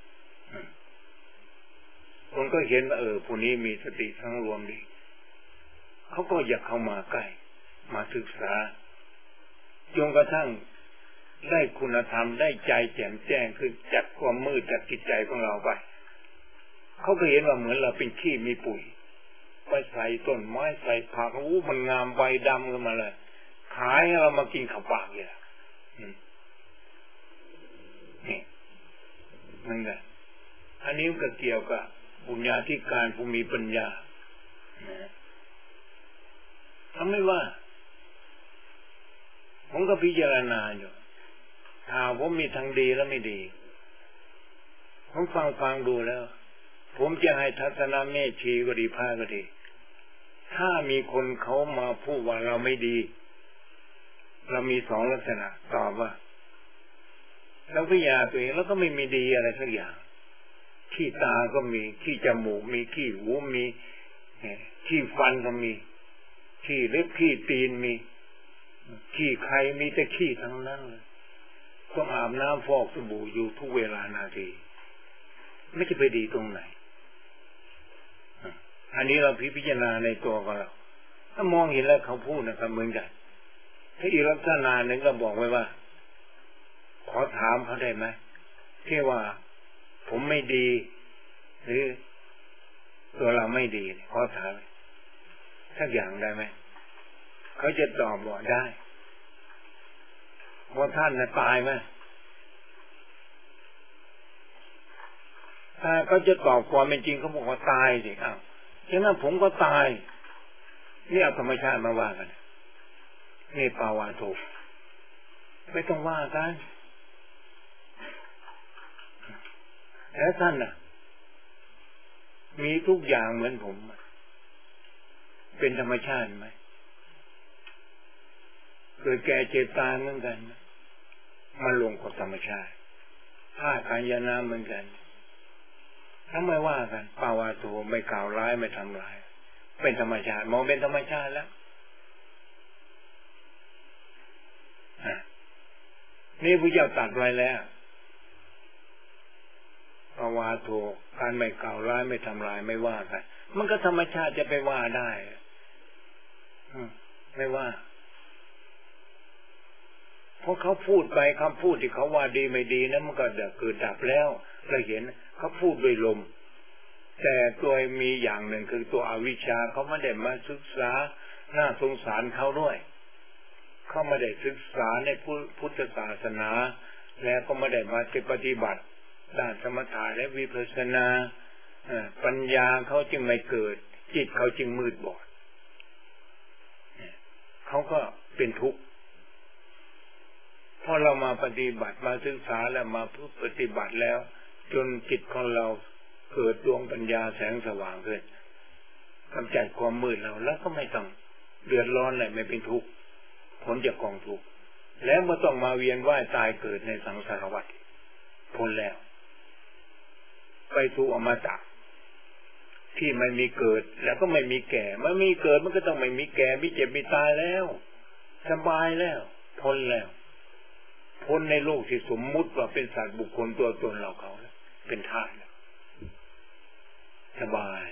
คนก็เห็นว่าผู้นี้มีสติสังรวมดีเขาก็อยากเข้ามาใกล้มาศึกษาจนกระทั่งได้คุณธรรมได้ใจแจ่มแจ้งขึ้นจากความมืดจากจิตใจของเราไปเขาก็เห็นว่าเหมือนเราเป็นขี้มีปุ๋ยไปใส่ต้นไม้ใส่ผักมันงามใบดำขึ้นมาเลยขายให้เรามากินข้าวปากเลยนี่มันไงอันนี้ก็เกี่ยวกับบุญญาธิการผู้มีปัญญาทำไม่ว่าผมก็พิจารณาอยู่ถ้าผมมีทางดีและไม่ดีผมฟังดูแล้วผมจะให้ทัศนเมธชีก็ดีพาก็ดีถ้ามีคนเขามาพูดว่าเราไม่ดีเรามีสองลักษณะตอบว่าเราพิจารณาตัวเองแล้วก็ไม่มีดีอะไรสักอย่างขี้ตาก็มีขี้จมูกมีขี้หูมีขี้ฟันก็มีขี้เล็บขี้ตีนมีขี้ใครมีแต่ขี้ทั้งนั้นเลยต้องอาบน้ำฟอกสบู่อยู่ทุกเวลานาทีไม่จะไปดีตรงไหนอันนี้เราพิจารณาในตัวของเราถ้ามองเห็นแล้วเขาพูดนะครับเหมือนกันถ้าอีกลักษณะหนึ่งก็บอกไว้ว่าขอถามเขาได้ไหมที่ว่าผมไม่ดีหรือตัวเราไม่ดีขอถามสักอย่างได้ไหมเขาจะตอบบอกได้ว่าท่านน่ะตายไหมถ้าเขาจะตอบความเป็นจริงเขาบอกว่าตายสิอ้าวฉะนั้นผมก็ตายนี่เอาธรรมชาติมาว่ากันนี่ปาวาโทไม่ต้องว่ากันแล้วท่านน่ะมีทุกอย่างเหมือนผมเป็นธรรมชาติไหมเกิดแก่เจ็บตายเหมือนกันมาลงกับธรรมชาติท่าการยานาเหมือนกันทำไมว่ากันปาวาโทไม่กล่าวร้ายไม่ทำร้ายเป็นธรรมชาติมองเป็นธรรมชาติแล้วนี่พระเจ้าตรัสไว้แล้วปาวาโทการไม่กล่าวร้ายไม่ทำร้ายไม่ว่ากันมันก็ธรรมชาติจะไปว่าได้ไม่ว่าเพราะเขาพูดไปคำพูดที่เขาว่าดีไม่ดีนะมันก็เกิดดับแล้วเราเห็นเขาพูดด้วยลมแต่ตัวมีอย่างหนึ่งคือตัวอวิชชาเขาไม่ได้มาศึกษาน่าสงสารเขาด้วยเขาไม่ได้ศึกษาในพุทธศาสนาและก็ไม่ได้มาปฏิบัติด้านสมถะและวิปัสสนาปัญญาเขาจึงไม่เกิดจิตเขาจึงมืดบอดเขาก็เป็นทุกข์พอเรามาปฏิบัติมาศึกษาแล้วมาปฏิบัติแล้วจนจิตของเราเกิดดวงปัญญาแสงสว่างขึ้นกำจัดความมืดเราแล้วก็ไม่ต้องเดือดร้อนเลยไม่เป็นทุกข์พ้นจากกองทุกข์แล้วไม่ต้องมาเวียนว่ายตายเกิดในสังสารวัฏพ้นแล้วไปสู่อมตะที่ไม่มีเกิดแล้วก็ไม่มีแก่ไม่มีเกิดมันก็ต้องไม่มีแก่มีเจ็บมีตายแล้วสบายแล้วพ้นแล้วพ้นในโลกที่สมมุติว่าเป็นสัตว์บุคคลตัวตนเราเขาเป็นธาตุสบาย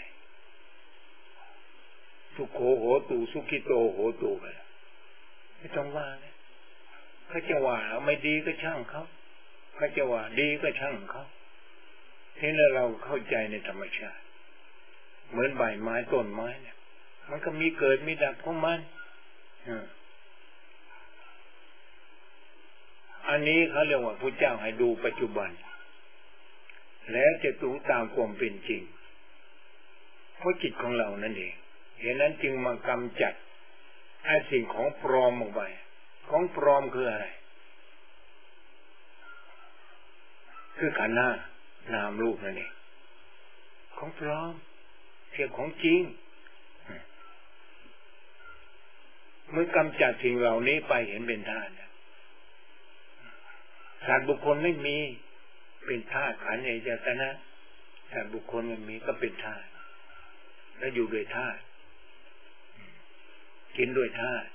สุโขโหตุสุขิโตโหตุไปไม่ต้องว่าเลยเขาจะว่าไม่ดีก็ช่างเขาเขาจะว่าดีก็ช่างเขาทีนี้เราเข้าใจในธรรมชาติเหมือนใบไม้ต้นไม้เนี่ยมันก็มีเกิดมีดับของมันอันนี้เขาเรียกว่าพระเจ้าให้ดูปัจจุบันแล้วจะดูตามความเป็นจริงเพราะจิตของเรานั่นเองเหตุนั้นจึงมากำจัดไอ้สิ่งของปลอมออกไปของปลอมคืออะไรคือขันธ์ห้านามรูปนั่นเองของปลอมเทียบของจริงเมื่อกำจัดสิ่งเหล่านี้ไปเห็นเป็นธาตุสัตว์บุคคลไม่มีเป็นธาตุขันธ์อายตนะสัตว์บุคคลไม่มีก็เป็นธาตุแล้วอยู่ด้วยธาตุกินด้วยธาตุ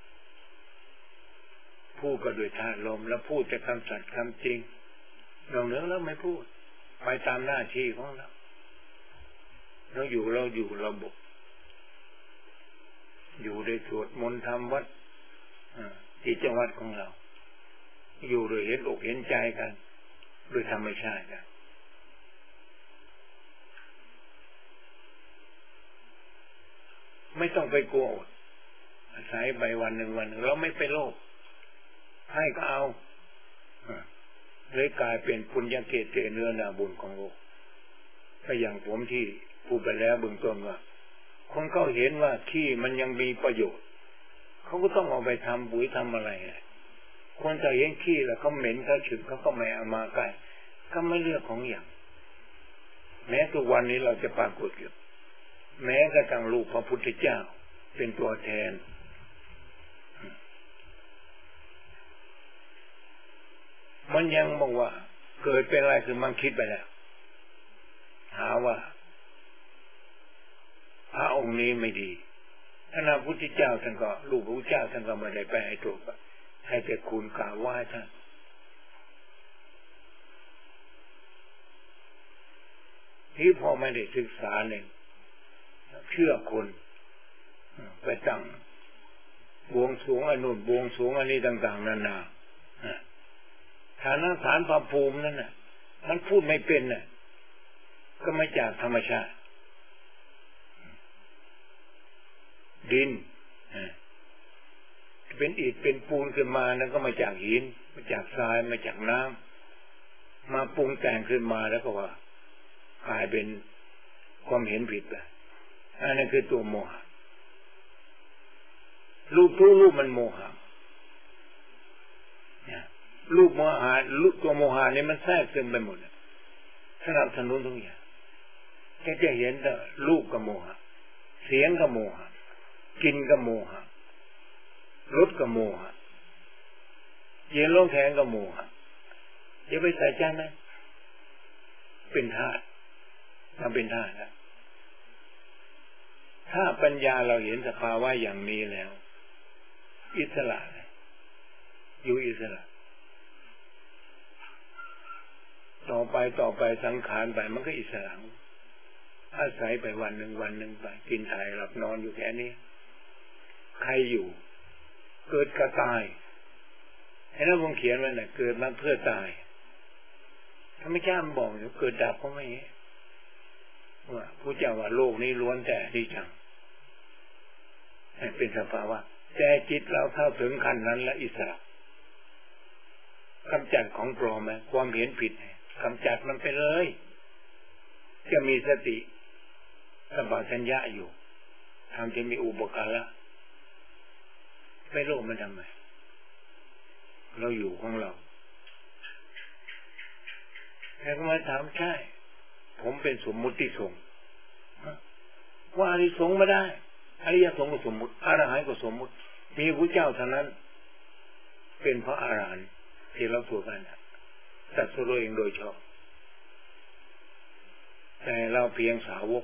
พูดก็ด้วยธาตุลมแล้วพูดแต่คำสัตย์คำจริงเราเหนือแล้วไม่พูดไปตามหน้าที่ของเราเราอยู่ระบบอยู่ในสวดมนต์ทำวัดที่จังหวัดของเราอยู่โดยเห็นอกเห็นใจกันโดยธรรมชาติกันไม่ต้องไปกลัวอดอาศัยไปวันหนึ่งเราไม่ไปโลภให้ก็เอาเลยกลายเป็นปุญญเกตเนื้อนาบุญของโลกก็อย่างผมที่พูดไปแล้วเบื้องต้นว่าคนเขาเห็นว่าขี้มันยังมีประโยชน์เขาก็ต้องเอาไปทำปุ๋ยทำอะไรคนจะเห็นขี้แล้วเขาเหม็นเขาฉุนเขาก็ไม่เอามาใกล้ก็ไม่เลือกของอย่างแม้ทุกวันนี้เราจะปรากฏอยู่แม้กระทั่งรูปพระพุทธเจ้าเป็นตัวแทนมันยังบอกว่าเกิดเป็นอะไรคือมันคิดไปแล้วหาว่าพระองค์นี้ไม่ดีท่านพระพุทธเจ้าท่านก็ลูกพระพุทธเจ้าท่านก็ไม่ได้ไปให้ถูกให้แต่คุณกล่าวว่าท่านที่พอไม่ได้ศึกษาเนี่ยเชื่อคนไปตั้งบวงสรวงอันนู้นบวงสรวงอันนี้ต่างๆนานาฐานะฐานพระภูมินั่นน่ะมันพูดไม่เป็นน่ะก็มาจากธรรมชาติดินเป็นอิฐเป็นปูนขึ้นมาแล้วก็มาจากหินมาจากทรายมาจากน้ำมาปรุงแต่งขึ้นมาแล้วก็ว่ากลายเป็นความเห็นผิดไปอันนั้นคือตัวโมหะรูปทุกรูปมันโมหะรูปโมหะรูปตัวโมหะนี่มันแทรกซึมไปหมดสนับสนุนทุกอย่างแค่จะเห็นแต่รูปกับโมหะเสียงกับโมหะกินกับโมหะรสกับโมหะเย็นลงแข็งกับโมหะจะไปใส่ใจไหมเป็นธาตุมันเป็นธาตุนะถ้าปัญญาเราเห็นสภาวะอย่างนี้แล้วอิสระเลยอยู่อิสระต่อไปสังขารไปมันก็อิสระอาศัยไปวันหนึ่งไปกินถ่ายหลับนอนอยู่แค่นี้ใครอยู่เกิดกระตายให้เราผมเขียนไว้น่ะเกิดมาเพื่อตายถ้าไม่กล้าบอกเดี๋ยวเกิดดับก็ไม่ว่าผู้เจ้าว่าโลกนี้ล้วนแต่ที่จังเป็นสภาวะแต่จิตเราเข้าถึงขั้นนั้นและอิสระกำจัดของปลอมไหมความเห็นผิดกำจัดมันไปเลยจะมีสติสัมปชัญญะอยู่ทำจะมีอุปการะไม่โลภมันทำไมเราอยู่ของเราแต่ก็มาถามใช่ผมเป็นสมมุติสงฆ์ว่าอริยสงฆ์ไม่ได้อริยสงฆ์ก็สมมุติอรหันต์ก็สมมุติมีพระเจ้าเท่านั้นเป็นพระอรหันต์ที่เราตัวกันตรัสรู้เองโดยชอบแต่เราเพียงสาวก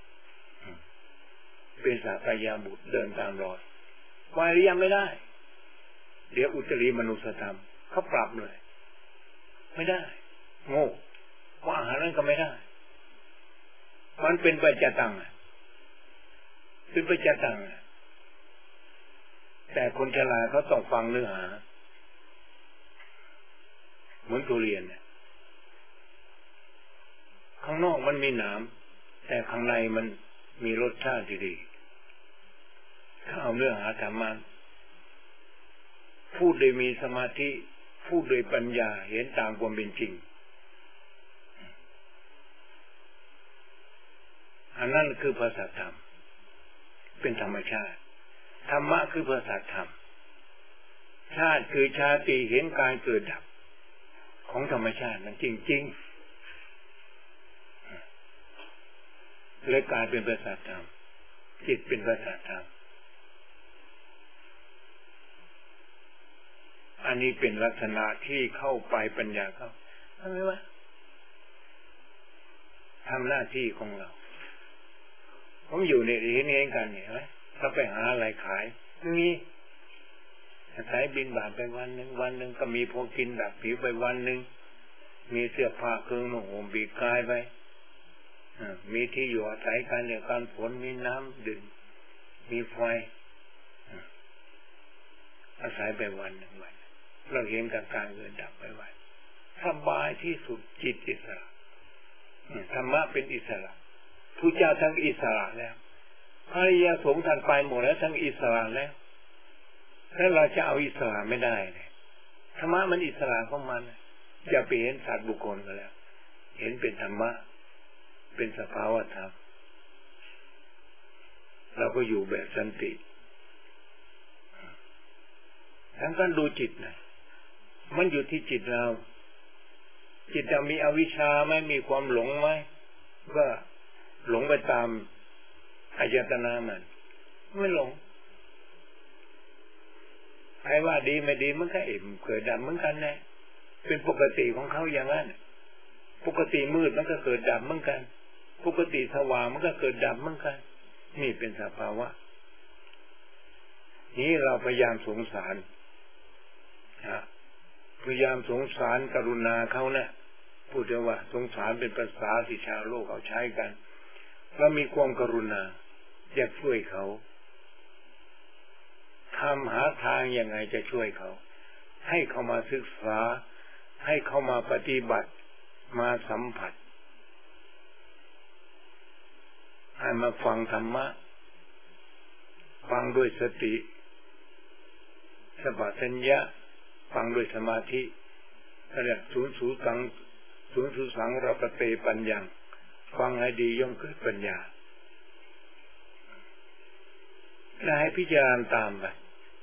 เป็นสากยาบุตรเดินตามรอยวายริยไม่ได้เดี๋ยวอุตริมนุสธรรมเขาปรับเลยไม่ได้โง่ว่าอาหารนั้นก็ไม่ได้มันเป็นปัจจตังเป็นปัจจตังแต่คนฉลาดเขาต้องฟังเนื้อหาเหมือนทุเรียนเนี่ยข้างนอกมันมีหนามแต่ข้างในมันมีรสชาติที่ดีถ้าเอาเรื่องหาธรรมะพูดโดยมีสมาธิพูดโดยปัญญาเห็นตามความเป็นจริงอันนั้นคือภาษาธรรมเป็นธรรมชาติธรรมะคือภาษาธรรมชาติคือชาติเห็นการเกิดดับของธรรมชาติมันจริงๆเลยกลายเป็นภาษาธรรมจิตเป็นภาษาธรรมอันนี้เป็นลักษณะที่เข้าไปปัญญาเข้าทำไมวะทำหน้าที่ของเราผมอยู่ในเห็นเองกันเนี่ยไหมถ้าไปหาอะไรขายนี่ขายบินบาทไปวันหนึ่งก็มีพอกินดับผิวไปวันหนึ่งมีเสื้อผ้าเครื่องนุ่งห่มบีกายไปมีที่อยู่อาศัยการเรียนการฝนมีน้ำดื่มมีไฟอาศัยไปวันหนึ่งวันเราเห็นการเกิดดับไปวันสบายที่สุดจิตอิสระธรรมะเป็นอิสระผู้เจ้าทั้งอิสระแล้วพระอริยสงฆ์ท่านไปหมดแล้วทั้งอิสระแล้วถ้าเราจะเอาอิสระไม่ได้เลยธรรมะมันอิสระของมันอย่าไปเห็นสัตว์บุคคลก็แล้วเห็นเป็นธรรมะเป็นสภาวะธรรมเราก็อยู่แบบสันติทั้งการดูจิตนะมันอยู่ที่จิตเราจิตจะมีอวิชชาไหมมีความหลงไหมก็หลงไปตามอายตนะมันไม่หลงใครว่าดีไม่ดีมันก็เกิดดับเหมือนกันนะเป็นปกติของเขาอย่างนั้นปกติมืดมันก็เกิดดับเหมือนกันปกติสว่างมันก็เกิดดับเหมือนกันนี่เป็นสภาวะนี้เราพยายามสงสารพยายามสงสารกรุณาเขานะพูดว่าสงสารเป็นภาษาที่ชาวโลกเขาใช้กันเรามีความกรุณาอยากช่วยเขาทำหาทางยังไงจะช่วยเขาให้เขามาศึกษาให้เขามาปฏิบัติมาสัมผัสให้มาฟังธรรมะฟังด้วยสติสัมปชัญญะฟังด้วยสมาธิเรียกศูนย์สังรัปเตปัญญังฟังให้ดีย่อมเกิดปัญญาและให้พิจารณาตามไป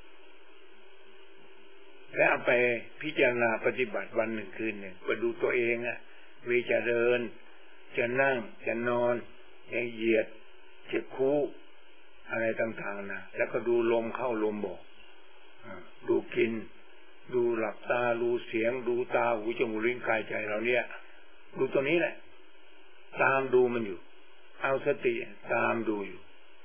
และเอาไปพิจารณาปฏิบัติวันหนึ่งคืนหนึ่งไปดูตัวเองวิจะเดินจะนั่งจะนอนจะเหยียดจะคู่อะไรต่างๆนะแล้วก็ดูลมเข้าลมออกดูกินดูหลับตาดูเสียงดูตาหูจมูกลิ้นกายใจเราเนี่ยดูตัวนี้แหละตามดูมันอยู่เอาสติตามดูอยู่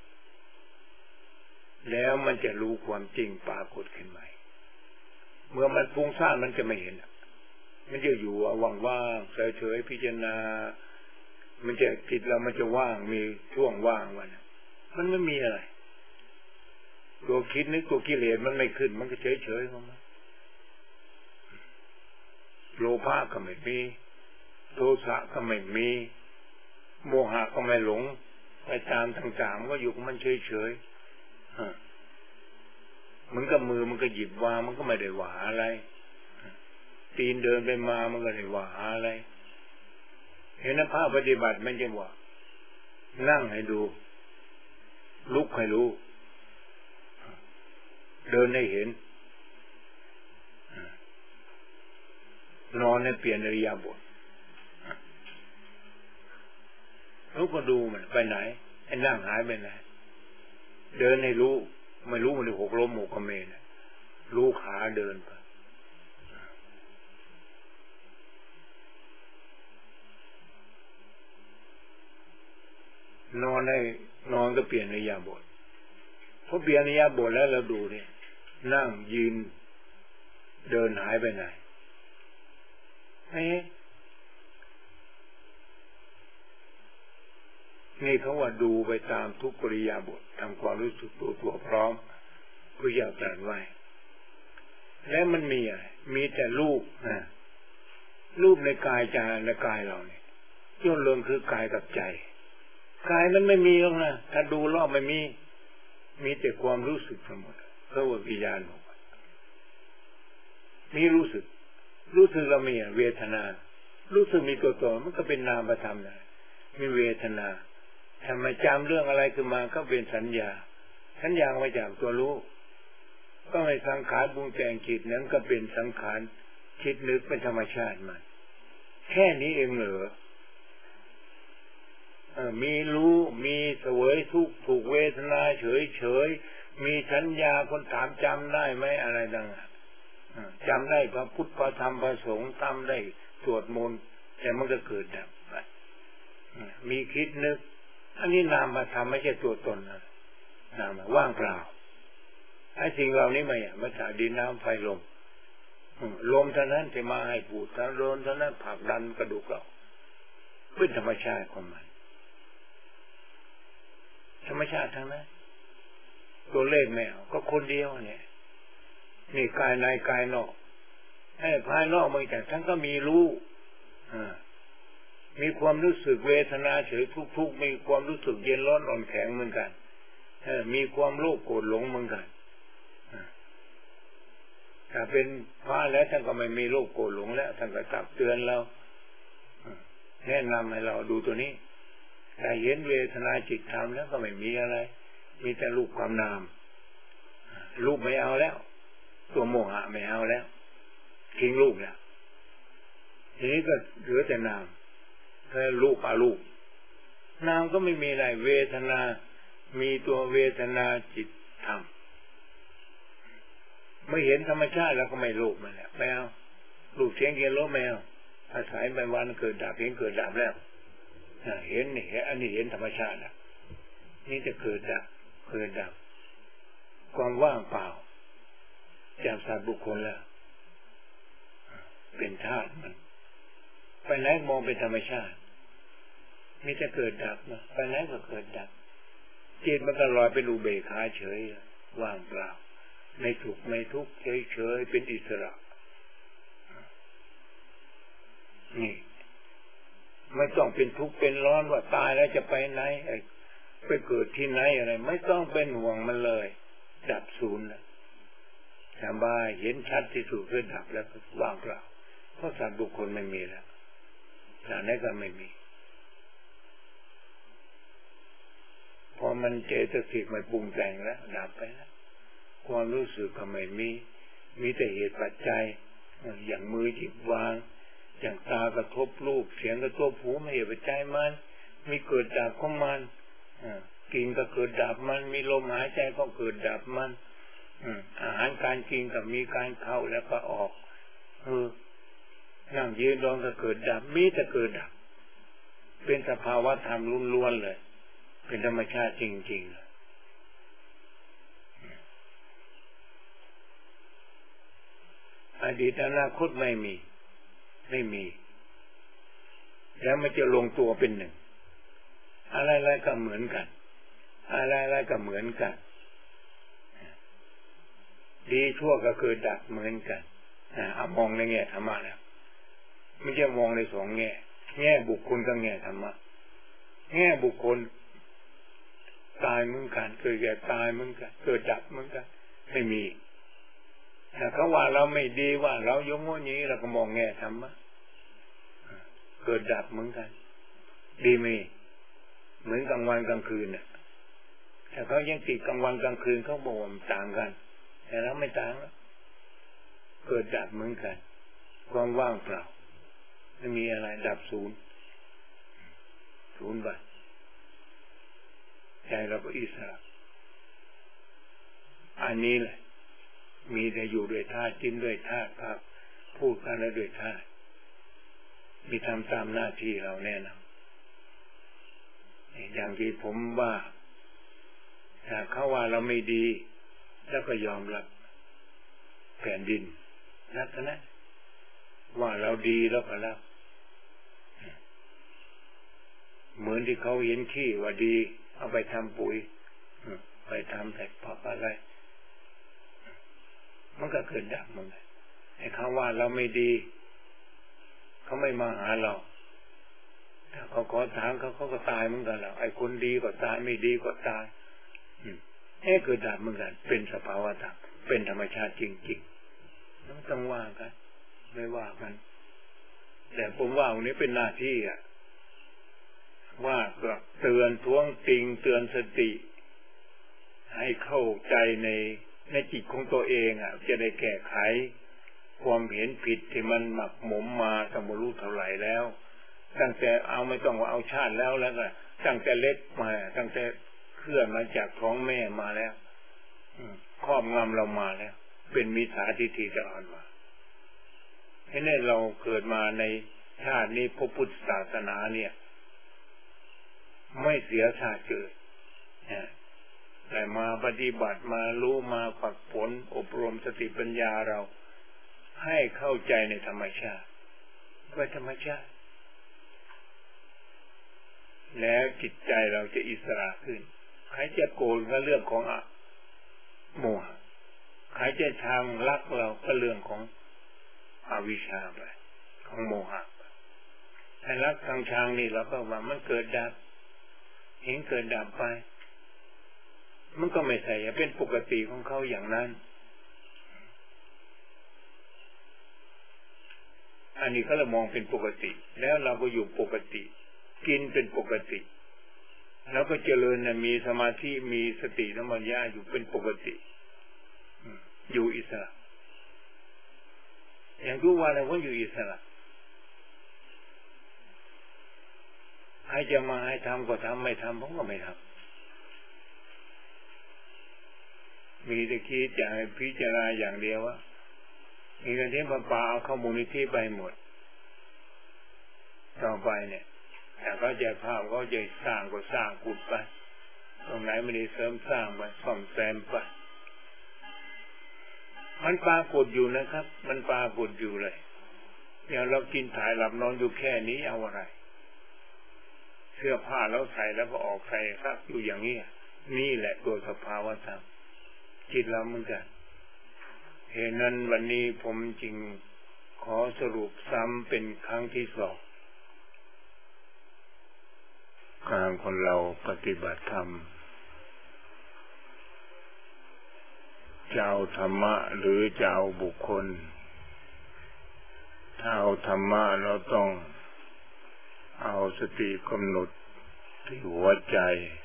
แล้วมันจะรู้ความจริงปรากฏขึ้นมาเมื่อมันฟุ้งซ่านมันจะไม่เห็นมันจะอยู่ว่างๆเฉยๆพิจารณามันจะจิตเรามันจะว่างมีช่วงว่างวันมันไม่มีอะไรตัวคิดนึกตัวกิเลสมันไม่ขึ้นมันก็เฉยๆของมันโลภะก็ไม่มีโทสะก็ไม่มีโมหะก็ไม่หลงไปตามต่างๆมันก็อยู่ของมันเฉยๆมันก็มือมันก็หยิบวางมันก็ไม่ได้หวาอะไรตีนเดินไปมามันก็ไม่ได้หวาอะไรเห็นภาพปฏิบัติมันจะว่านั่งให้ดูลุกให้รู้เดินให้เห็นนอนให้เปลี่ยนอิริยาบถรู้ก็ดูมันไปไหนไอ้นั่งหายไปไหนเดินให้รู้ไม่รู้มันหกล้มหกกระเมนรู้ขาเดินไปนอนก็เปลี่ยนอิริยาบถพอเปลี่ยนอิริยาบถแล้วเราดูดินั่งยืนเดินหายไปไหนนี่เขาว่าดูไปตามทุกกิริยาบถทำความรู้สึกตัวพร้อมผู้อยากตรัสไว้และมันมีอะไรมีแต่รูปรูปในกายใจในกายเราเนี่ยย่นรวมคือกายกับใจกายมันไม่มีหรอกนะถ้าดูรอบไม่มีแต่ความรู้สึกทั้งหมดเพราะว่าวิญญาณมีรู้สึกเรามีเวทนารู้สึกมีตัวตนมันก็เป็นนามธรรมนะมีเวทนาถ้ามาจำเรื่องอะไรขึ้นมาก็เป็นสัญญามาจากตัวรู้ก็ให้สังขารปรุงแต่งจิตนั้นก็เป็นสังขารคิดนึกเป็นธรรมชาติมันแค่นี้เองเหรอมีรู้มีเสวยทุกข์ถูกเวทนาเฉยมีสัญญาคนถามจำได้ไหมอะไรดังจำได้พระพุทธพระธรรมพระสงฆ์จำได้สวดมนต์แต่มันก็เกิดดับไปมีคิดนึกอันนี้นามธรรมไม่ใช่ตัวตนนะนามว่างเปล่าไอ้สิ่งเหล่านี้มาจากดินน้ำไฟลมเท่านั้นที่มาให้พูดลมเท่านั้นผลักดันกระดูกเราเป็นธรรมชาติของมันธรรมชาติทั้งนั้นตัวเลขไม่เอาก็คนเดียวเนี่ยนี่กายในกายนอกให้ภายนอกมันแต่ทั้งก็มีรู้มีความรู้สึกเวทนาเฉยทุกๆมีความรู้สึกเย็นร้อนอ่อนแข็งเหมือนกันมีความโลภโกรธหลงเหมือนกันถ้าเป็นพระแล้วท่านก็ไม่มีโลภโกรธหลงแล้วท่านก็ตักเตือนเราแนะนำให้เราดูตัวนี้ถ้าเห็นเวทนาจิตธรรมแล้วก็ไม่มีอะไรมีแต่รูปความนามรูปไม่เอาแล้วตัวโมหะไม่เอาแล้วทิ้งรูปแล้วทีนี้ก็เหลือแต่นามแค่รูปรูปนามก็ไม่มีอะไรเวทนามีตัวเวทนาจิตธรรมไม่เห็นธรรมชาติแล้วก็ไม่รูปมันแล้วไม่เอารูปเสียงเกลียดรสไม่เอาอาศัยไปวันเกิดดับเห็นเกิดดับแล้วเห็นนี่อันนี้เห็นธรรมชาตินี่จะเกิดดับความว่างเปล่าจากสัตว์บุคคลแล้วเป็นธาตุมันไปไหนมองเป็นธรรมชาติมีจะเกิดดับนะไปไหนก็เกิดดับจิตมันก็ลอยเป็นอุเบกขาเฉยว่างเปล่าไม่ทุกข์ไม่ทุกข์เฉยเป็นอิสระนี่ไม่ต้องเป็นทุกข์เป็นร้อนว่าตายแล้วจะไปไหนไปเกิดที่ไหนอะไรไม่ต้องเป็นห่วงมันเลยดับศูนย์นะสบายเห็นชัดที่สุดคือดับแล้วว่างเปล่าเพราะสัตว์บุคคลไม่มีแล้วสัตว์ไหนก็ไม่มีพอมันเจตสิกไม่ปรุงแต่งแล้วดับไปแล้วความรู้สึกก็ไม่มีแต่เหตุปัจจัยอย่างมือหยิบวางอย่างตากระทบรูปเสียงกระทบหูไม่เหตุปัจจัยมันมีเกิดดับของมันกินก็เกิดดับมันมีลมหายใจก็เกิดดับมันอาหารการกินก็มีการเข้าแล้วก็ออกนั่งยืนนอนก็เกิดดับมีแต่เกิดดับเป็นสภาวะธรรมล้วนๆเลยเป็นธรรมชาติจริงๆอดีตอนาคตไม่มีแล้วมันจะลงตัวเป็นหนึ่งอะไรๆก็เหมือนกันอะไรๆก็เหมือนกันดีชั่วก็เกิดดับเหมือนกันมองในแง่ธรรมะแล้วไม่ใช่มองในสองแง่บุคคลกับแง่ธรรมะแง่บุคคลตายเหมือนกันเกิดแก่ตายเหมือนกันเกิดดับเหมือนกันไม่มีถ้าเขาว่าเราไม่ดีว่าเรายงโง่นี้เราก็มองแง่ธรรมะเกิดดับเหมือนกันดีมีเหมือนกลางวันกลางคืนน่ะแต่เขายังติดกลางวันกลางคืนเขาบอกว่าต่างกันแต่เราไม่ต่างเกิดดับเหมือนกันความว่างเปล่าไม่มีอะไรดับศูนย์ไปใจเราก็อิสระอันนี้แหละมีแต่อยู่ด้วยธาตุกินด้วยธาตุครับพูดกันด้วยธาตุมีทำตามหน้าที่เราแน่นอนอย่างที่ผมว่าถ้าเขาว่าเราไม่ดีแล้วก็ยอมรับแผ่นดินรับนะว่าเราดีแล้วก็รับเหมือนที่เขาเห็นขี้ว่าดีเอาไปทำปุ๋ยไปทำแต่ผักอะไรมันก็เกิดดับมันไอ้เขาว่าเราไม่ดีเขาไม่มาหาเราถ้าเขาขอทานเขาก็ตายเหมือนกันแล้วไอ้คนดีก็ตายไม่ดีก็ตายเกิดดับเหมือนกันเป็นสภาวะธรรมเป็นธรรมชาติจริงๆไม่ต้องว่ากันไม่ว่ากันแต่ผมว่าวันนี้เป็นหน้าที่ว่าเตือนท้วงติงเตือนสติให้เข้าใจในจิตของตัวเองจะได้แก้ไขความเห็นผิดที่มันหมักหมมมาตั้งไม่รู้เท่าไหร่แล้วตั้งแต่เอาไม่ต้องว่าเอาชาติแล้วก็ตั้งแต่เล็กมาตั้งแต่เคลื่อนมาจากท้องแม่มาแล้วครอบงำเรามาแล้วเป็นมิจฉาทิฏฐิจะอ่อนมาให้แน่เราเกิดมาในชาตินี้พระพุทธศาสนาเนี่ยไม่เสียชาติเกิดแต่มาปฏิบัติมารู้มาฝึกฝนอบรมสติปัญญาเราให้เข้าใจในธรรมชาติว่าธรรมชาติแล้วจิตใจเราจะอิสระขึ้นใครจะโกรธก็เรื่องของโมหะใครจะชังรักเราก็เรื่องของอวิชชาไปของโมหะให้รักทางชังนี่เราก็ว่ามันเกิดดับเห็นเกิดดับไปมันก็ไม่ใช่เป็นปกติของเขาอย่างนั้นอันนี้เขาเรามองเป็นปกติแล้วเราก็อยู่ปกติกินเป็นปกติแล้วก็เจริญมีสมาธิมีสติธรรมญาอยู่เป็นปกติอยู่อิสระอย่างทุกวันเราก็อยู่อิสระใครจะมาให้ทำก็ทำไม่ทำผมก็ไม่ทำมีแต่คิดจะให้พิจารณาอย่างเดียวว่ามีเงินที่ป่าเอาเข้ามูลนิธิไปหมดต่อไปเนี่ยแต่เขาจะภาพเขาจะสร้างก็สร้างขุดไปตรงไหนไม่ได้เสริมสร้างไปซ่อมแซมไปมันปรากฏอยู่นะครับมันปรากฏอยู่เลยอย่างเรากินถ่ายหลับนอนอยู่แค่นี้เอาอะไรเสื้อผ้าเราใส่แล้วก็ออกใส่ครับอยู่อย่างนี้นี่แหละตัวสภาวะธรรมจิตเราเหมือนกันเหตุนั้นวันนี้ผมจึงขอสรุปซ้ำเป็นครั้งที่สองการคนเราปฏิบัติธรรมจะเอาธรรมะหรือจะเอาบุคคลถ้าเอาธรรมะเราต้องเอาสติกำหนดที่หัวใจ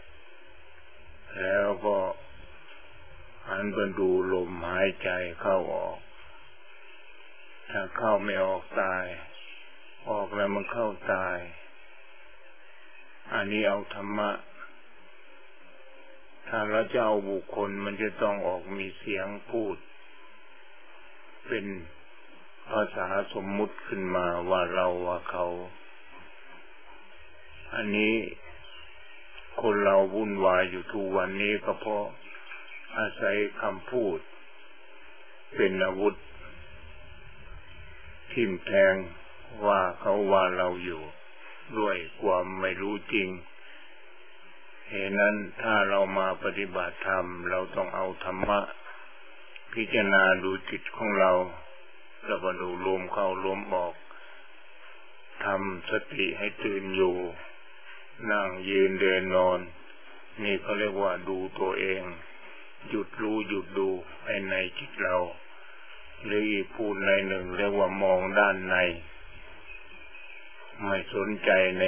แล้วก็หันไปดูลมหายใจเข้าออกถ้าเข้าไม่ออกตายออกแล้วมันเข้าตายอันนี้เอาธรรมะถ้าเราจะเอาบุคคลมันจะต้องออกมีเสียงพูดเป็นภาษาสมมุติขึ้นมาว่าเราว่าเขาอันนี้คนเราวุ่นวายอยู่ทุกวันนี้ก็เพราะอาศัยคำพูดเป็นอาวุธทิ่มแทงว่าเขาว่าเราอยู่ด้วยความไม่รู้จริงเหตุนั้นถ้าเรามาปฏิบัติธรรมเราต้องเอาธรรมะพิจารณาดูจิตของเราแล้วก็ดูลมเข้าลมออกทำสติให้ตื่นอยู่นั่งยืนเดินนอนนี่เขาเรียกว่าดูตัวเองหยุดรู้หยุดดูภายในจิตเราหรืออีกพูดในหนึ่งเรียกว่ามองด้านในไม่สนใจใน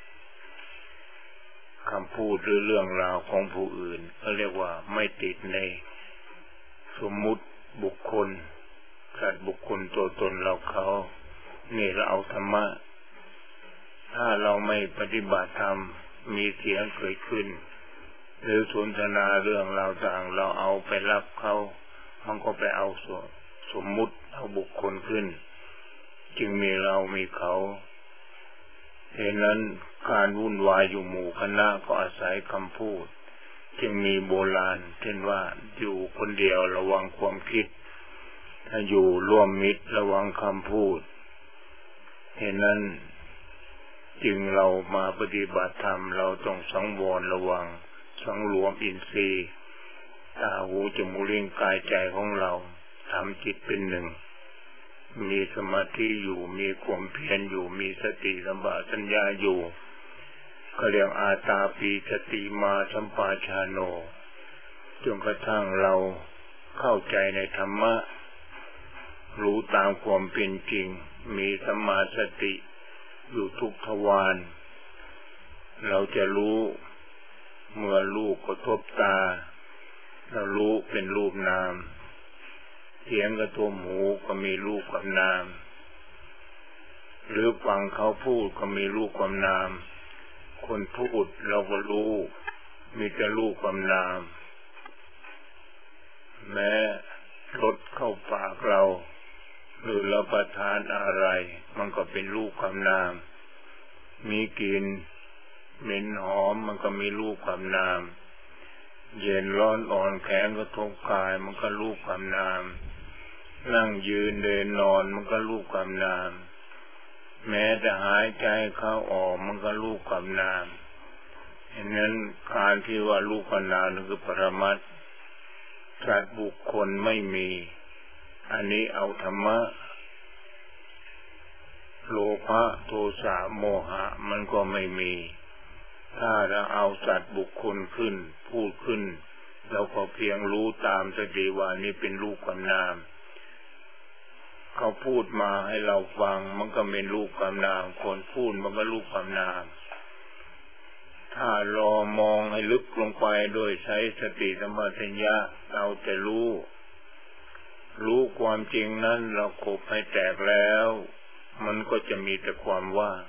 คำพูดหรือเรื่องราวของผู้อื่นก็เรียกว่าไม่ติดในสมมุติบุคคลสัตว์บุคคลตัวตนเราเขานี่เราเอาธรรมะถ้าเราไม่ปฏิบัติธรรมมีเสียงเกิดขึ้นหรือสนทนาเรื่องราวต่างเราเอาไปรับเขามันก็ไปเอาสมมุติเอาบุคคลขึ้นจึงมีเรามีเขาเหตุนั้นการวุ่นวายอยู่หมู่คณะก็อาศัยคำพูดจึงมีโบราณเช่นว่าอยู่คนเดียวระวังความคิดถ้าอยู่ร่วมมิตรระวังคำพูดเหตุนั้นจึงเรามาปฏิบัติธรรมเราต้องสังวรระวังสังรวมอินทรีย์ตาหูจมูกลิ้นกายใจของเราทำจิตเป็นหนึ่งมีสมาธิอยู่มีความเพียรอยู่มีสติสัมปชัญญะอยู่เขาเรียกอาตาปีสติมาสัมปชาโนจนกระทั่งเราเข้าใจในธรรมะรู้ตามความเป็นจริงมีสัมมาสติอยู่ทุกทวารเราจะรู้เมื่อรูปกระทบตาเรารู้เป็นรูปนามเสียงกระทบหูก็มีรูปกับนามหรือฟังเขาพูดก็มีรูปกับนามคนพูดเราก็รู้มีแต่รูปกับนามแม้รสเข้าปากเราหรือรับประทานอะไรมันก็เป็นรูปกับนามมีกลิ่นเหม็นหอมมันก็มีรูปกับนามเย็นร้อนอ่อนแข็งกระทบกายมันก็รูปกับนามนั่งยืนเดินนอนมันก็รูปกับนามแม้แต่หายใจเข้าออกมันก็รูปกับนามฉะนั้นการที่ว่ารูปกับนามนั่นคือปรมัตถ์สัตว์บุคคลไม่มีอันนี้เอาธรรมะโลภะโทสะโมหะมันก็ไม่มีถ้าเราเอาสัตว์บุคคลขึ้นพูดขึ้นเราก็เพียงรู้ตามสติว่านี่เป็นรูปกับนามเขาพูดมาให้เราฟังมันก็เป็นรูปกับนามคนพูดมันก็รูปกับนามถ้ารอมองให้ลึกลงไปโดยใช้สติสัมปชัญญะเราจะรู้ความจริงนั้นเราขบให้แตกแล้วมันก็จะมีแต่ความว่าง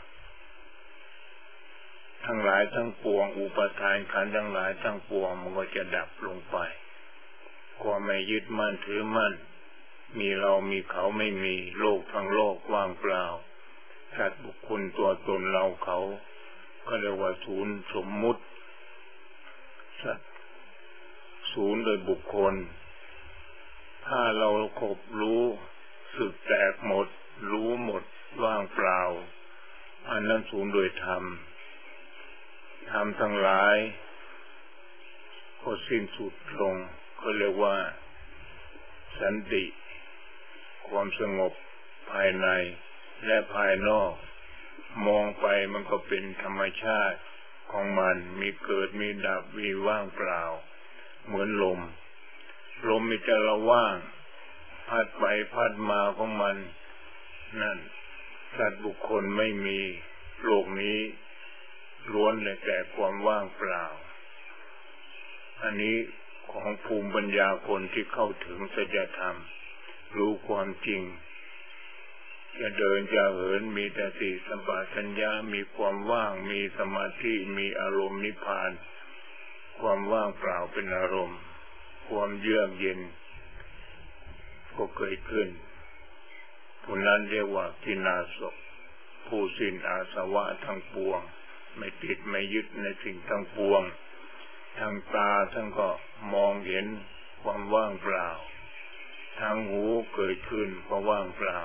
ทั้งหลายทั้งปวงอุปทานขันธ์ทั้งหลายทั้งปวงมันก็จะดับลงไปความไม่ยึดมั่นถือมั่นมีเรามีเขาไม่มีโลกทั้งโลกว่างเปล่าสัตว์บุคคลตัวตนเราเขาก็เรียกว่าศูนย์สมมุติสัตว์ศูนย์โดยบุคคลถ้าเราครบรู้สึกแตกหมดรู้หมดว่างเปล่าอันนั้นศูนย์โดยธรรมทั้งหลายก็สิ้นสุดลงก็เรียกว่าสันติความสงบภายในและภายนอกมองไปมันก็เป็นธรรมชาติของมันมีเกิดมีดับมีว่างเปล่าเหมือนลมมีแต่ละว่างพัดไปพัดมาของมันนั่นสัตว์บุคคลไม่มีโลกนี้ล้วนแต่ความว่างเปล่าอันนี้ของภูมิปัญญาคนที่เข้าถึงสัจธรรมรู้ความจริงจะเดินจะเหินมีแต่สติสัมปชัญญะมีความว่างมีสมาธิมีอารมณ์นิพพานความว่างเปล่าเป็นอารมณ์ความเยือกเย็นก็เกิดขึ้นผู้นั้นเรียกว่ากินาศผู้สิ้นอาสวะทั้งปวงไม่ติดไม่ยึดในสิ่งทั้งปวงทางตาท่านก็มองเห็นความว่างเปล่าทางหูเกิดขึ้นก็ว่างเปล่า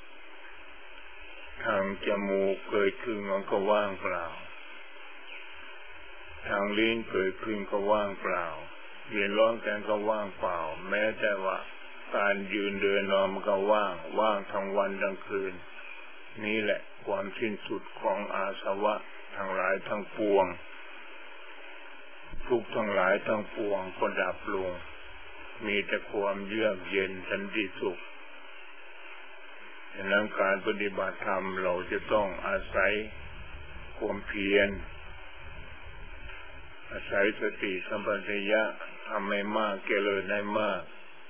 ทางจมูกเกิดขึ้นมันก็ว่างเปล่าทางลิ้นเกิดขึ้นก็ว่างเปล่าเย็นร้อนกันก็ว่างเปล่าแม้แต่ว่าการยืนเดินนอนมันก็ว่างทั้งวันทั้งคืนนี่แหละความสิ้นสุดของอาสวะทั้งหลายทั้งปวงทุกข์ทั้งหลายทั้งปวงก็ดับลงมีแต่ความเยือกเย็นสันติสุขดังนั้นการปฏิบัติธรรมเราจะต้องอาศัยความเพียรอาศัยสติสัมปชัญญะทำให้มากเจริญให้มาก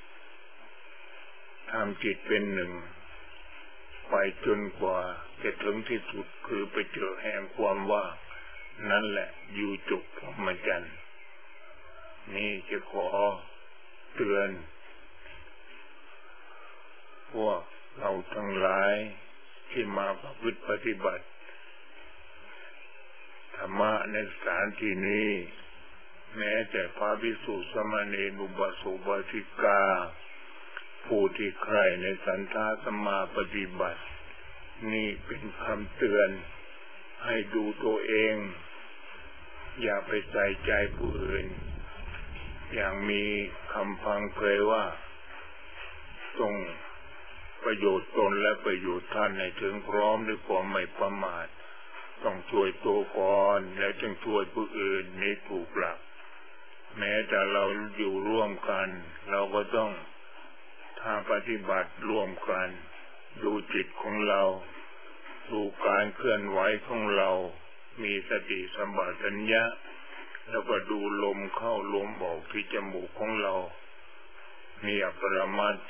ทำจิตเป็นหนึ่งไปจนกว่าจะถึงที่สุดคือไปเจอแห่งความว่างนั่นแหละอยู่จุกพรหมจรรย์นี่จะขอเตือนพวกเราทั้งหลายที่มาประพฤติปฏิบัติธรรมะในสถานที่นี้แม้แต่พระภิกษุสามเณรอุบาสกอุบาสิกาผู้ที่ใคร่ในสันทาสมาปฏิบัตินี่เป็นคำเตือนให้ดูตัวเองอย่าไปใส่ใจผู้อื่นอย่างมีคำพังเพยว่าต้องประโยชน์ตนและประโยชน์ท่านให้ถึงพร้อมด้วยความไม่ประมาทต้องช่วยตัวก่อนแล้วจึงช่วยผู้อื่นนี่ถูกหลักแม้แต่เราอยู่ร่วมกันเราก็ต้องถ้าปฏิบัติร่วมกันดูจิตของเราดูการเคลื่อนไหวของเรามีสติสัมปชัญญะแล้วก็ดูลมเข้าลมออกที่จมูกของเรามีอปรมัตถ์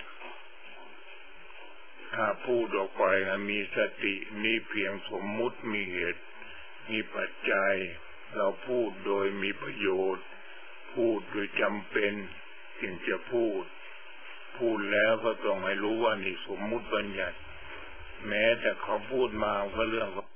ถ้าพูดออกไปมีสตินี่เพียงสมมุติมีเหตุมีปัจจัยเราพูดโดยมีประโยชน์พูดโดยจำเป็นจึงจะพูดแล้วก็ต้องให้รู้ว่านี่สมมุติบัญญัติแม้แต่เขาพูดมาก็เรื่อง